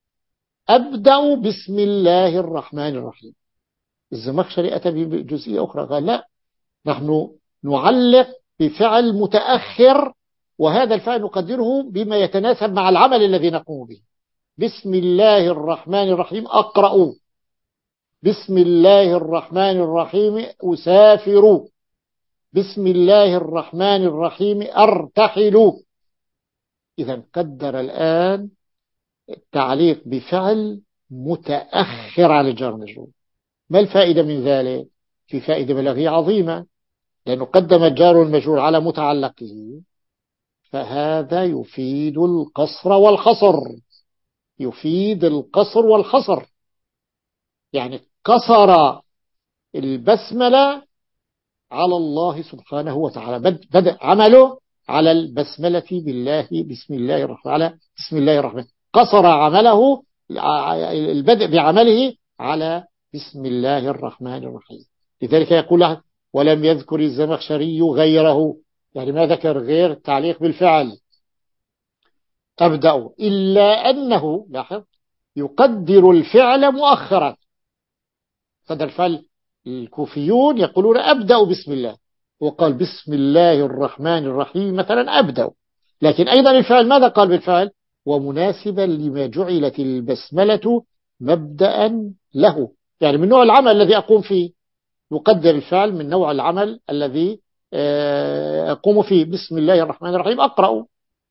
أبدأ بسم الله الرحمن الرحيم. الزمخشري أتى بجزئية أخرى، قال لا، نحن نعلق بفعل متأخر، وهذا الفعل نقدره بما يتناسب مع العمل الذي نقوم به. بسم الله الرحمن الرحيم أقرأ، بسم الله الرحمن الرحيم أسافر، بسم الله الرحمن الرحيم أرتحل. إذا قدر الآن التعليق بفعل متأخر على الجار والمجرور. ما الفائدة من ذلك؟ في فائدة بلاغية عظيمة، لأنه قدم الجار والمجرور على متعلقه، فهذا يفيد القصر والحصر. يفيد القصر والحصر، يعني قصر البسملة على الله سبحانه وتعالى، بدأ عمله على البسملة بالله بسم الله الرحمن على بسم الله الرحمن، قصر عمله البدء بعمله على بسم الله الرحمن الرحيم. لذلك يقول ولم يذكر الزمخشري غيره، يعني ما ذكر غير التعليق بالفعل أبدأ، إلا أنه لاحظ يقدر الفعل مؤخرا. قدر الفعل الكوفيون يقولون أبدأ بسم الله، وقال بسم الله الرحمن الرحيم مثلا أبدأ، لكن أيضا الفعل ماذا قال بالفعل؟ ومناسبا لما جعلت البسملة مبدأ له، يعني من نوع العمل الذي أقوم فيه، يقدر الفعل من نوع العمل الذي أقوم فيه. بسم الله الرحمن الرحيم أقرأ،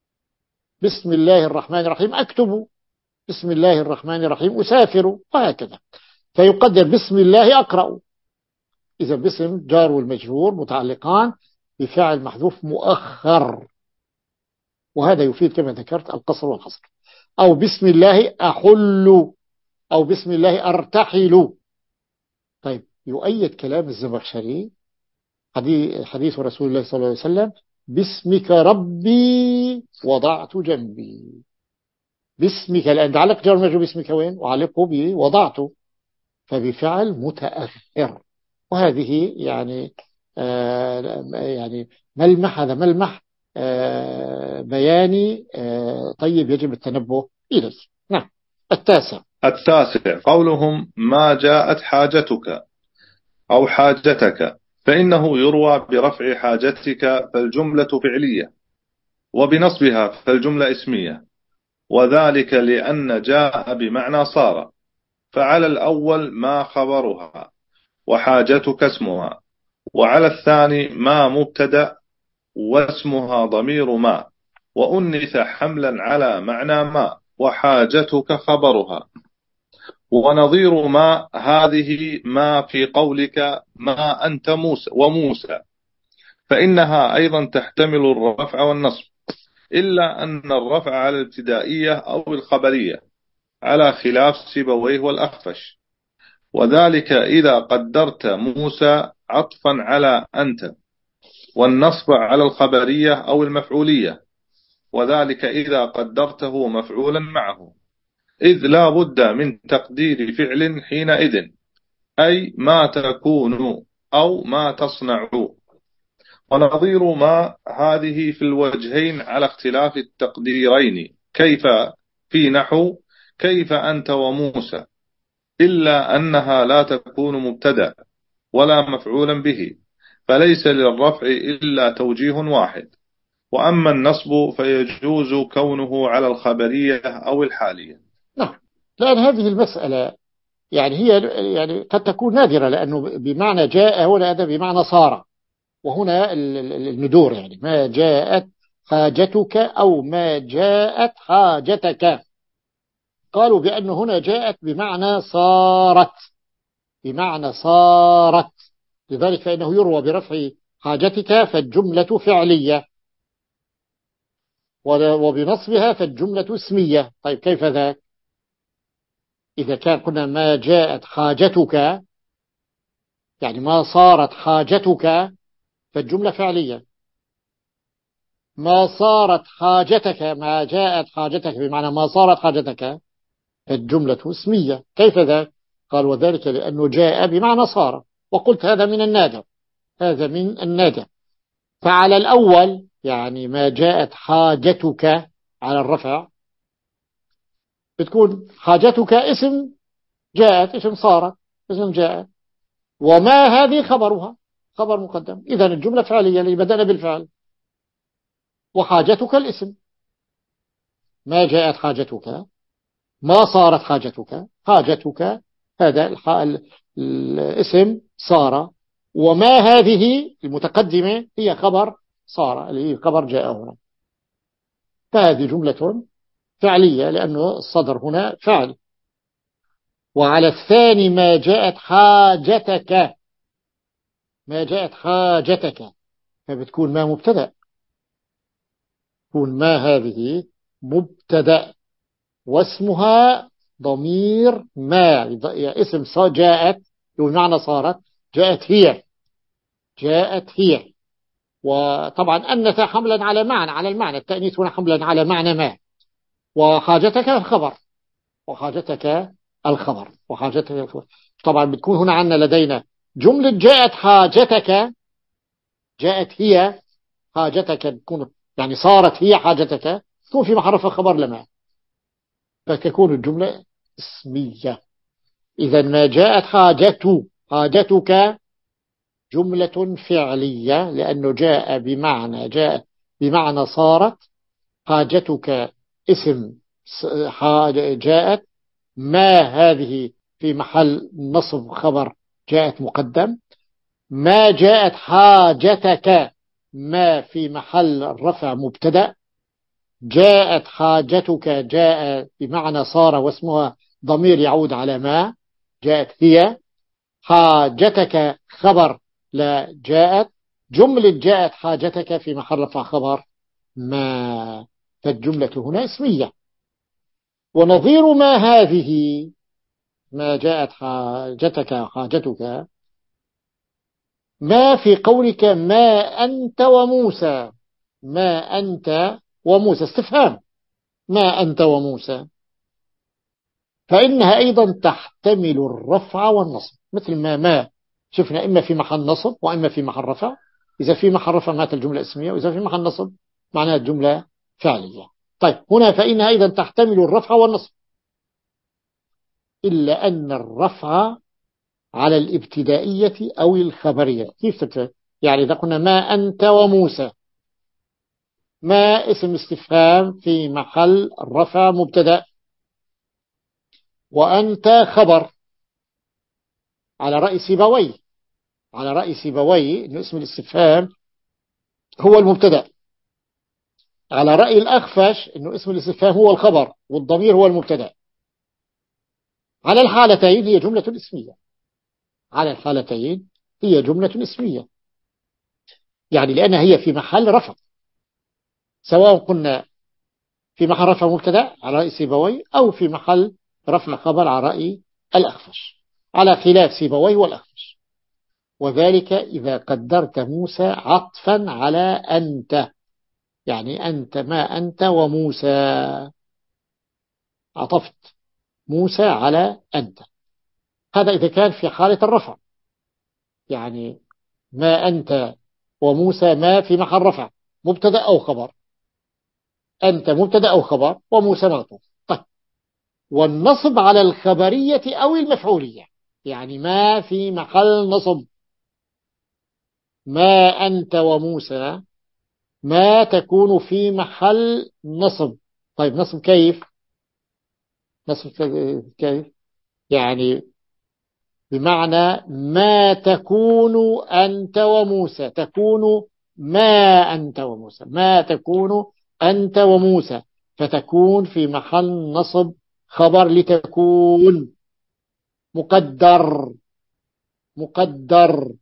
بسم الله الرحمن الرحيم أكتب، بسم الله الرحمن الرحيم أسافر، وهكذا. فيقدر بسم الله أقرأ. إذا باسم جار والمجرور متعلقان بفعل محذوف مؤخر، وهذا يفيد كما ذكرت القصر والحصر. أو بسم الله أحل، أو بسم الله أرتحل. طيب، يؤيد كلام الزمخشري حديث رسول الله صلى الله عليه وسلم باسمك ربي وضعت جنبي. باسمك، لأن تعلق جار المجرور باسمك وين؟ وعلقه بوضعته، فبفعل متأخر. وهذه يعني آه يعني ملمح، هذا ملمح آه بياني آه طيب يجب التنبه إليه. نعم. التاسع التاسع قولهم ما جاءت حاجتك أو حاجتك، فإنه يروى برفع حاجتك فالجملة فعلية، وبنصبها فالجملة اسمية، وذلك لأن جاء بمعنى صار، فعلى الأول ما خبرها وحاجتك اسمها، وعلى الثاني ما مبتدأ واسمها ضمير ما، وأنث حملا على معنى ما، وحاجتك خبرها. ونظير ما هذه ما في قولك ما أنت موسى وموسى، فإنها أيضا تحتمل الرفع والنصب، إلا أن الرفع على الابتدائية أو الخبرية على خلاف سيبويه والأخفش، وذلك إذا قدرت موسى عطفا على أنت، والنصب على الخبرية أو المفعولية، وذلك إذا قدرته مفعولا معه، إذ لا بد من تقدير فعل حينئذ، أي ما تكون أو ما تصنع. ونظير ما هذه في الوجهين على اختلاف التقديرين، كيف في نحو كيف أنت وموسى، إلا أنها لا تكون مبتدأ ولا مفعولا به، فليس للرفع إلا توجيه واحد. وأما النصب فيجوز كونه على الخبرية أو الحالية. نعم، لأن هذه المسألة يعني هي يعني قد تكون نادرة، لأنه بمعنى جاء هنا هذا بمعنى صار، وهنا الندور يعني ما جاءت حاجتك أو ما جاءت حاجتك. قالوا بأن هنا جاءت بمعنى صارت، بمعنى صارت، لذلك فإنه يروى برفع حاجتك فالجملة فعلية، وبنصبها فالجملة اسمية. طيب كيف ذاك؟ إذا كان قلنا ما جاءت حاجتك يعني ما صارت حاجتك فالجملة فعلية، ما صارت حاجتك ما جاءت حاجتك بمعنى ما صارت حاجتك فالجملة اسمية. كيف ذاك؟ قال وذلك لأنه جاء بمعنى صار، وقلت هذا من النادر، هذا من النادر. فعلى الأول يعني ما جاءت حاجتك على الرفع بتكون حاجتك اسم جاءت، اسم صارت، اسم جاءت، وما هذه خبرها، خبر مقدم. إذا الجملة فعلية اللي بدأنا بالفعل، وحاجتك الاسم. ما جاءت حاجتك، ما صارت حاجتك، حاجتك هذا الاسم صار، وما هذه المتقدمة هي خبر صار، اللي هي خبر جاء هنا، فهذه جملة فعلية لأنه الصدر هنا فعل. وعلى الثاني ما جاءت حاجتك، ما جاءت حاجتك، فبتكون ما مبتدأ، تكون ما هذه مبتدأ واسمها ضمير ما، اسم صار جاءت بمعنى صارت، جاءت هي، جاءت هي. وطبعا أنث حملا على معنى، على المعنى، التأنيث هنا حملا على معنى ما. وحاجتك الخبر، وحاجتك الخبر، وحاجتك الخبر. طبعا بتكون هنا عندنا لدينا جملة جاءت حاجتك، جاءت هي حاجتك، تكون يعني صارت هي حاجتك، تكون في محرف خبر لما، فتكون الجملة اسمية. إذا ما جاءت حاجته، حاجتك جملة فعلية لأنه جاء بمعنى، جاء بمعنى صارت. حاجتك اسم جاءت. ما هذه في محل نصب خبر جاءت مقدم. ما جاءت حاجتك ما في محل رفع مبتدأ. جاءت حاجتك جاء بمعنى صار واسمها ضمير يعود على ما، جاءت هي. حاجتك خبر لا جاءت، جملة جاءت حاجتك في محل رفع خبر ما، فالجملة هنا اسمية. ونظير ما هذه، ما جاءت حاجتك حاجتك، ما في قولك ما أنت وموسى، ما أنت وموسى استفهام، ما أنت وموسى، فإنها أيضا تحتمل الرفع والنصب، مثل ما ما شفنا إما في محل نصب وإما في محل رفع. إذا في محل رفع معناتها الجملة اسمية، وإذا في محل نصب معناها الجملة فعلية. طيب هنا فإنها أيضا تحتمل الرفع والنصب، إلا أن الرفع على الابتدائية أو الخبرية. كيف تفهم؟ يعني إذا قلنا ما أنت وموسى، ما اسم استفهام في محل رفع مبتدأ، وأنت خبر على رأي سيبويه، على رأي سيبويه إنه اسم الاستفهام هو المبتدأ. على رأي الأخفش إنه اسم الاستفهام هو الخبر والضمير هو المبتدأ. على الحالتين هي جملة اسمية، على الحالتين هي جملة اسمية، يعني لأنها هي في محل رفع، سواء قلنا في محل رفع مبتدأ على رأي سيبويه أو في محل رفع خبر على رأي الأخفش، على خلاف سيبويه والأخفش. وذلك إذا قدرت موسى عطفا على أنت، يعني أنت ما أنت وموسى، عطفت موسى على أنت. هذا إذا كان في حالة الرفع، يعني ما أنت وموسى ما في محل رفع مبتدأ أو خبر، أنت مبتدأ أو خبر وموسى معطوف. طيب والنصب على الخبرية أو المفعولية، يعني ما في محل نصب، ما أنت وموسى ما تكون في محل نصب. طيب نصب كيف؟ نصب كيف؟ يعني بمعنى ما تكون أنت وموسى، تكون ما أنت وموسى، ما تكون أنت وموسى، فتكون في محل نصب خبر لتكون، مقدر، مقدر.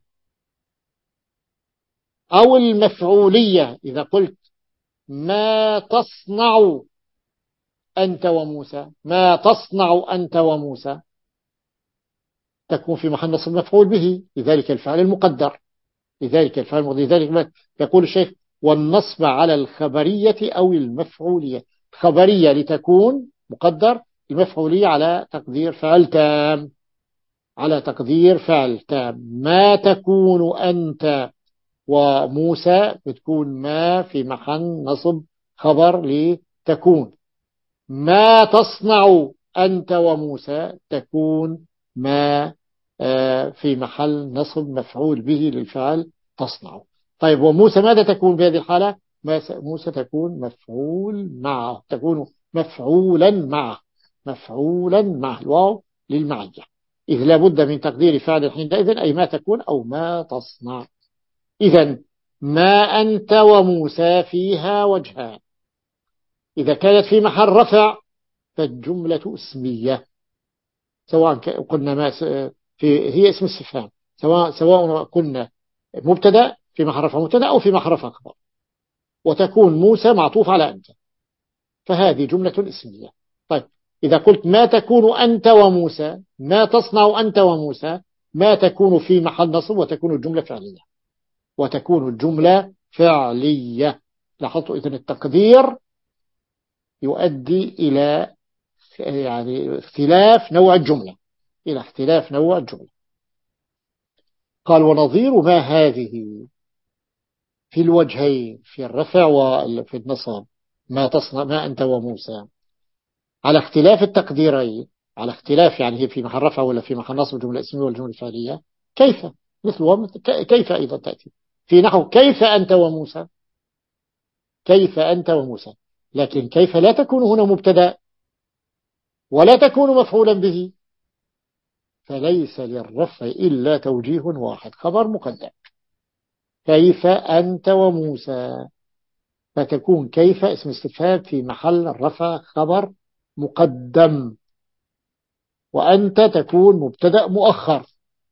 أو المفعولية إذا قلت ما تصنع أنت وموسى، ما تصنع أنت وموسى، تكون في محل نصب مفعول به، لذلك الفعل المقدر، لذلك الفعل المقدر. لذلك يقول الشيخ والنصب على الخبرية أو المفعولية، خبرية لتكون مقدر، المفعولية على تقدير فعل تام، على تقدير فعل تام. ما تكون أنت وموسى بتكون ما في محل نصب خبر لتكون. ما تصنع أنت وموسى تكون ما في محل نصب مفعول به للفعل تصنع. طيب وموسى ماذا تكون في هذه الحالة؟ موسى تكون مفعول معه، تكون مفعولا معه، مفعولا معه، الواو للمعية. إذ لا بد من تقدير فعل حينئذ أي ما تكون أو ما تصنع. إذا ما أنت وموسى فيها وجهان، إذا كانت في محل رفع فالجملة اسمية، سواء قلنا ما في هي اسم استفهام، سواء سواء قلنا مبتدا في محل رفع مبتدا أو في محل رفع خبر، وتكون موسى معطوف على أنت، فهذه جملة اسمية. طيب إذا قلت ما تكون أنت وموسى، ما تصنع أنت وموسى، ما تكون في محل نصب وتكون الجملة فعلية، وتكون الجملة فعلية. لاحظتوا إذن التقدير يؤدي إلى يعني اختلاف نوع الجملة، إلى اختلاف نوع الجملة. قال ونظير ما هذه في الوجهين في الرفع وفي النصب، ما تصنع ما أنت وموسى، على اختلاف التقديرين، على اختلاف يعني هي في محل رفع ولا في محل نصب الجملة الاسمية والجملة الفعلية، كيف مثل كيف أيضا تأتي في نحو كيف أنت وموسى، كيف أنت وموسى، لكن كيف لا تكون هنا مبتدا ولا تكون مفعولا به، فليس للرفع إلا توجيه واحد، خبر مقدم، كيف أنت وموسى، فتكون كيف اسم استفهام في محل الرفع خبر مقدم، وأنت تكون مبتدأ مؤخر،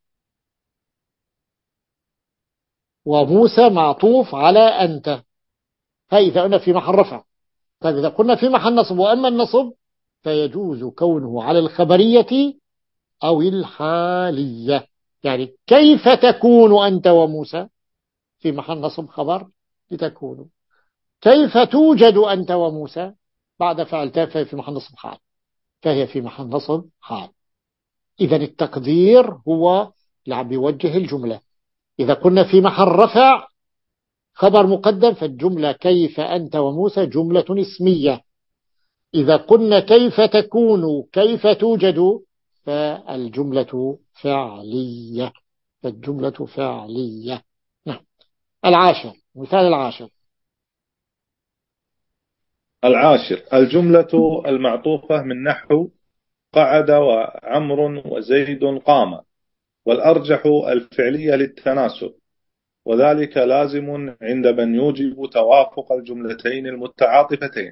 وموسى معطوف على أنت، هاي إذا قلنا في محل رفع. طيب إذا قلنا في محل نصب، وأما النصب فيجوز كونه على الخبرية أو الحالية، يعني كيف تكون أنت وموسى في محل نصب خبر لتكونوا، كيف توجد أنت وموسى بعد فعل تافه في محل نصب حال، فهي في محل نصب حال. إذا التقدير هو اللي بيوجه الجملة. إذا قلنا في محل رفع خبر مقدم فالجملة كيف أنت وموسى جملة اسمية. إذا قلنا كيف تكون كيف توجد فالجملة فعلية، فالجملة فعلية. نعم. العاشر، مثال العاشر. العاشر الجملة المعطوفة من نحو قعد وعمر وزيد قام، والأرجح الفعلية للتناسب، وذلك لازم عند من يوجب توافق الجملتين المتعاطفتين.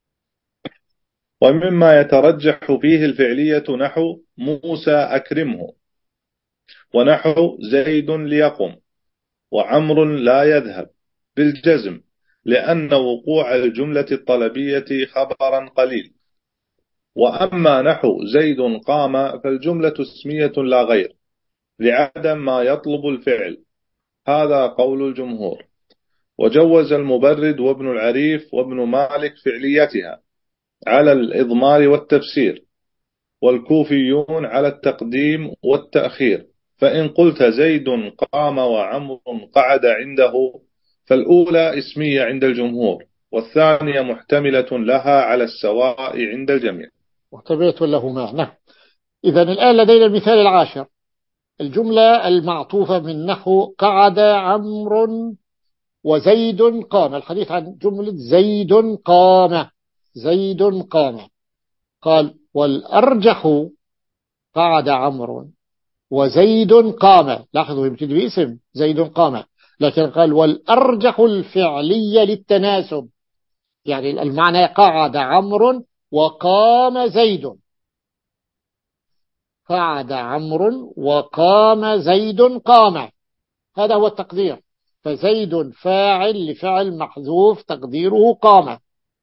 ومما يترجح فيه الفعلية نحو موسى أكرمه، ونحو زيد ليقم، وعمر لا يذهب بالجزم، لأن وقوع الجملة الطلبية خبرا قليل. وأما نحو زيد قام فالجملة اسمية لا غير، لعدم ما يطلب الفعل، هذا قول الجمهور. وجوز المبرد وابن العريف وابن مالك فعليتها على الإضمار والتفسير، والكوفيون على التقديم والتأخير. فإن قلت زيد قام وعمر قعد عنده فالأولى اسمية عند الجمهور، والثانية محتملة لها على السواء عند الجميع. محتملة له معنى. إذا الآن لدينا المثال العاشر، الجملة المعطوفة من نحو قعد عمر وزيد قام، الحديث عن جملة زيد قام، زيد قام. قال والأرجح قعد عمر وزيد قام، لاحظوا يبتدي باسم زيد قام، لكن قال والأرجح الفعلية للتناسب، يعني المعنى قعد عمر وقام زيد، قعد عمر وقام زيد قام، هذا هو التقدير. فزيد فاعل لفعل محذوف تقديره قام.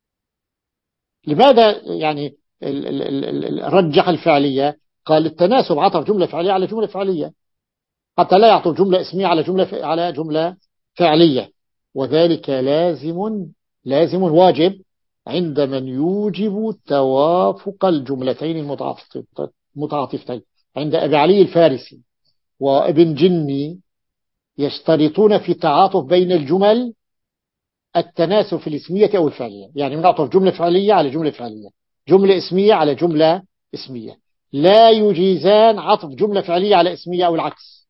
لماذا يعني رجح الفعلية؟ قال التناسب، عطف جملة فعلية على جملة فعلية، حتى لا يعطف جملة اسمية على جملة على جملة فعلية، وذلك لازم لازم واجب عند من يوجب توافق الجملتين المتعاطفتين. عند أبي علي الفارسي وابن جني يشترطون في التعاطف بين الجمل التناسب في الاسمية أو الفعلية، يعني بنعطف جملة فعلية على جملة فعلية، جملة اسمية على جملة اسمية، لا يجيزان عطف جملة فعلية على اسمية أو العكس.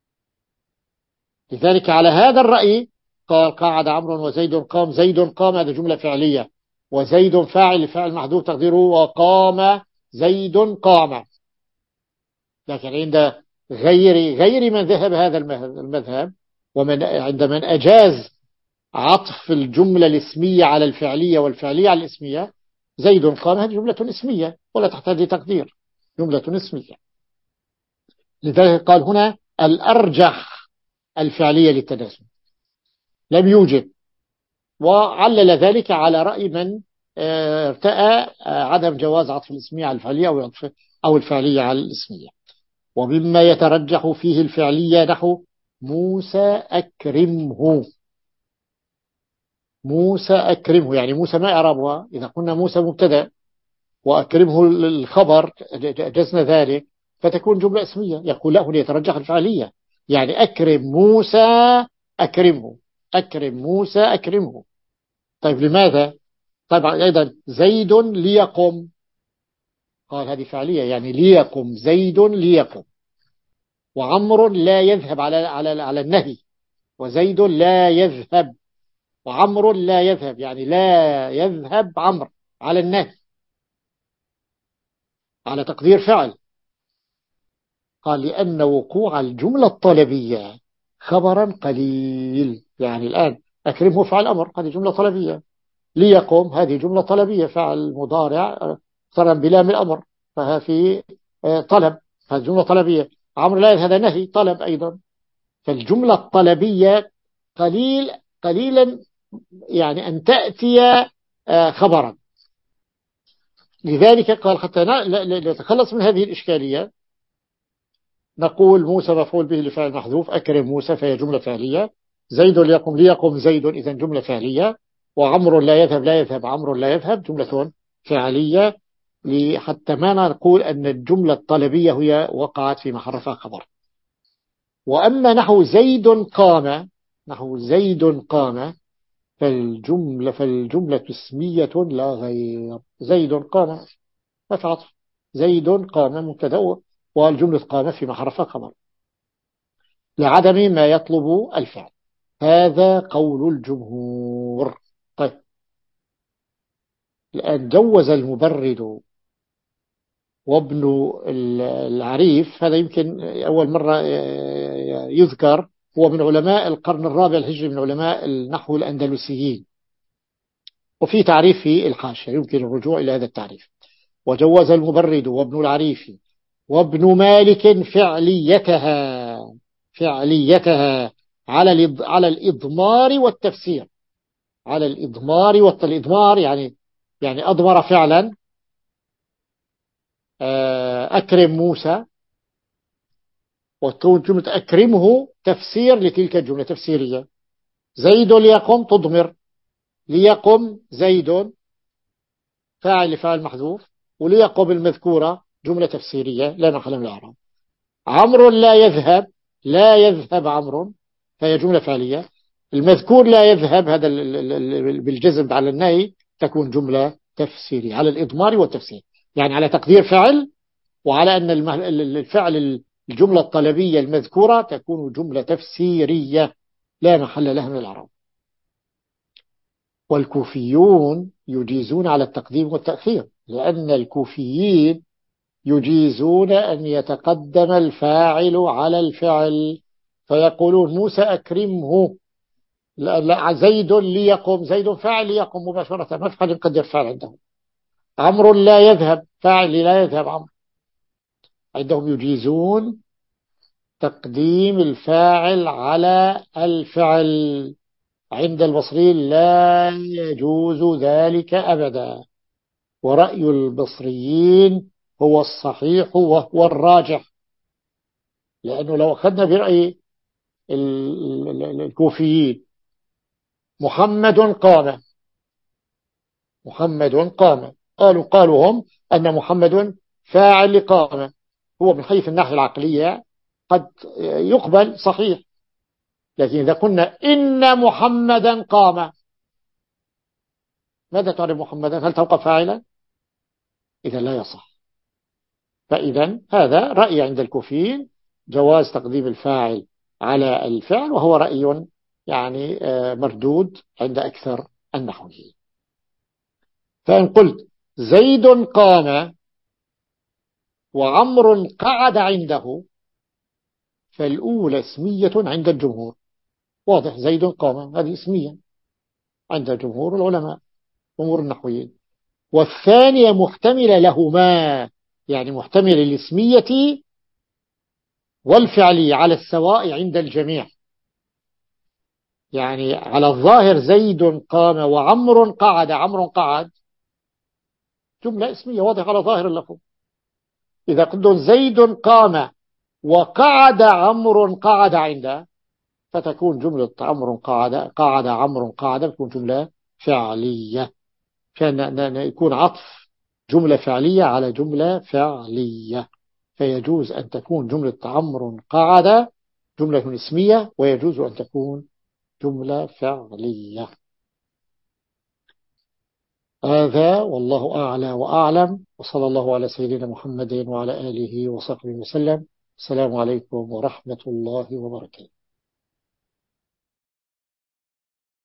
لذلك على هذا الرأي قال قعد عمرو وزيد قام، زيد قام هذا جملة فعلية، وزيد فاعل لفعل محذوف تقديره وقام زيد قام. لكن عند غير غير من ذهب هذا المذهب، ومن عند من أجاز عطف الجملة الاسمية على الفعلية والفعلية على الاسمية، زيد قام، هذه جملة اسمية ولا تحتاج تقدير، جملة اسمية. لذلك قال هنا الأرجح الفعلية للتناسب، لم يوجد، وعلل ذلك على رأي من ارتأى عدم جواز عطف الاسمية على الفعلية أو أو الفعلية على الاسمية. ومما يترجح فيه الفعلية نحو موسى أكرمه. موسى أكرمه، يعني موسى ما إعرابها؟ إذا قلنا موسى مبتدأ وأكرمه الخبر جزنا ذلك فتكون جملة اسمية. يقول لا، هنا يترجح الفعلية، يعني أكرم موسى أكرمه، أكرم موسى أكرمه. طيب لماذا؟ طبعا أيضا زيد ليقم، قال هذه فعلية، يعني ليقم زيد ليقم. وعمر لا يذهب على على على النهي، وزيد لا يذهب، وعمر لا يذهب، يعني لا يذهب عمرو على النهي على تقدير فعل. قال لأن وقوع الجملة الطلبية خبرا قليل، يعني الآن أكرمه فعل أمر، هذه جملة طلبية. ليقم هذه جملة طلبية، فعل مضارع اقترن بلام الأمر، فها في طلب، هذه جملة طلبية. عمرو لا يذهب، هذا نهي طلب أيضا. فالجملة الطلبية قليل قليلا يعني أن تأتي خبرا. لذلك قال حتى نتخلص من هذه الإشكالية نقول موسى مفعول به لفعل محذوف، أكرم موسى فهي جملة فعلية. زيد ليقم، ليقم زيد إذا جملة فعلية. وعمر لا يذهب، لا يذهب عمرو لا يذهب، جملة فعلية، حتى ما نقول أن الجملة الطلبية هي وقعت في محرفها خبر. وأما نحو زيد قام، نحو زيد قام فالجملة فالجملة اسمية لا غير. زيد قام ما في عطف، زيد قام مبتدأ، والجملة قام في محرفها خبر لعدم ما يطلب الفعل. هذا قول الجمهور. طيب الآن جوز المبرد وابن العريف، هذا يمكن أول مرة يذكر، هو من علماء القرن الرابع الهجري، من علماء النحو الأندلسيين، وفي تعريف في الحاشية يمكن الرجوع إلى هذا التعريف. وجوز المبرد وابن العريف وابن مالك فعليتها، فعليتها على على الإضمار والتفسير، على الإضمار والإضمار يعني يعني أضمر فعلا أكرم موسى، وتكون جملة أكرمه تفسير لتلك الجملة تفسيرية. زيد ليقم تضمر، ليقم زيد فاعل لفاعل محذوف، وليقم المذكورة جملة تفسيرية لا محل من الإعراب. عمرو لا يذهب، لا يذهب عمرو فهي جملة فعلية. المذكور لا يذهب هذا بالجزم على النهي تكون جملة تفسيرية على الإضمار والتفسير، يعني على تقدير فعل، وعلى أن الفعل الجملة الطلبية المذكورة تكون جملة تفسيرية لا محل لها من الإعراب. والكوفيون يجيزون على التقديم والتأخير، لأن الكوفيين يجيزون أن يتقدم الفاعل على الفعل، فيقولون موسى أكرمه، لا زيد ليقم، زيد فاعل ليقم مباشرة، ما في حد يقدر فاعل عندهم. عمرو لا يذهب، فاعل لا يذهب عمرو. عندهم يجيزون تقديم الفاعل على الفعل، عند البصريين لا يجوز ذلك أبدا. ورأي البصريين هو الصحيح وهو الراجح، لأنه لو أخذنا برأي الكوفيين محمد قام، محمد قام، قالوا قالوا هم أن محمد فاعل لقام، هو من حيث الناحية العقلية قد يقبل صحيح، لكن إذا قلنا إن محمدا قام، ماذا تعرف محمدا؟ هل توقف فاعلا؟ إذا لا يصح. فإذا هذا رأي عند الكوفيين جواز تقديم الفاعل على الفعل، وهو رأي يعني مردود عند أكثر النحويين. فإن قلت زيد قام وعمر قعد عنده، فالأولى اسمية عند الجمهور. واضح، زيد قام، هذه اسمية عند جمهور العلماء جمهور النحويين. والثانية محتملة لهما، يعني محتملة الاسمية والفعلية على السواء عند الجميع. يعني على الظاهر زيد قام وعمر قعد، عمر قعد جملة اسمية واضح على ظاهر اللفظ. إذا قلت زيد قام وقعد عمر قعد عنده، فتكون جملة عمر قعد قعد عمر قعد تكون جملة فعلية، كان يكون عطف جملة فعلية على جملة فعلية. فيجوز أن تكون جملة عمر قعد جملة اسمية، ويجوز أن تكون جملة فعلية. هذا والله أعلى وأعلم، وصلى الله على سيدنا محمد وعلى آله وصحبه وسلم. السلام عليكم ورحمة الله وبركاته.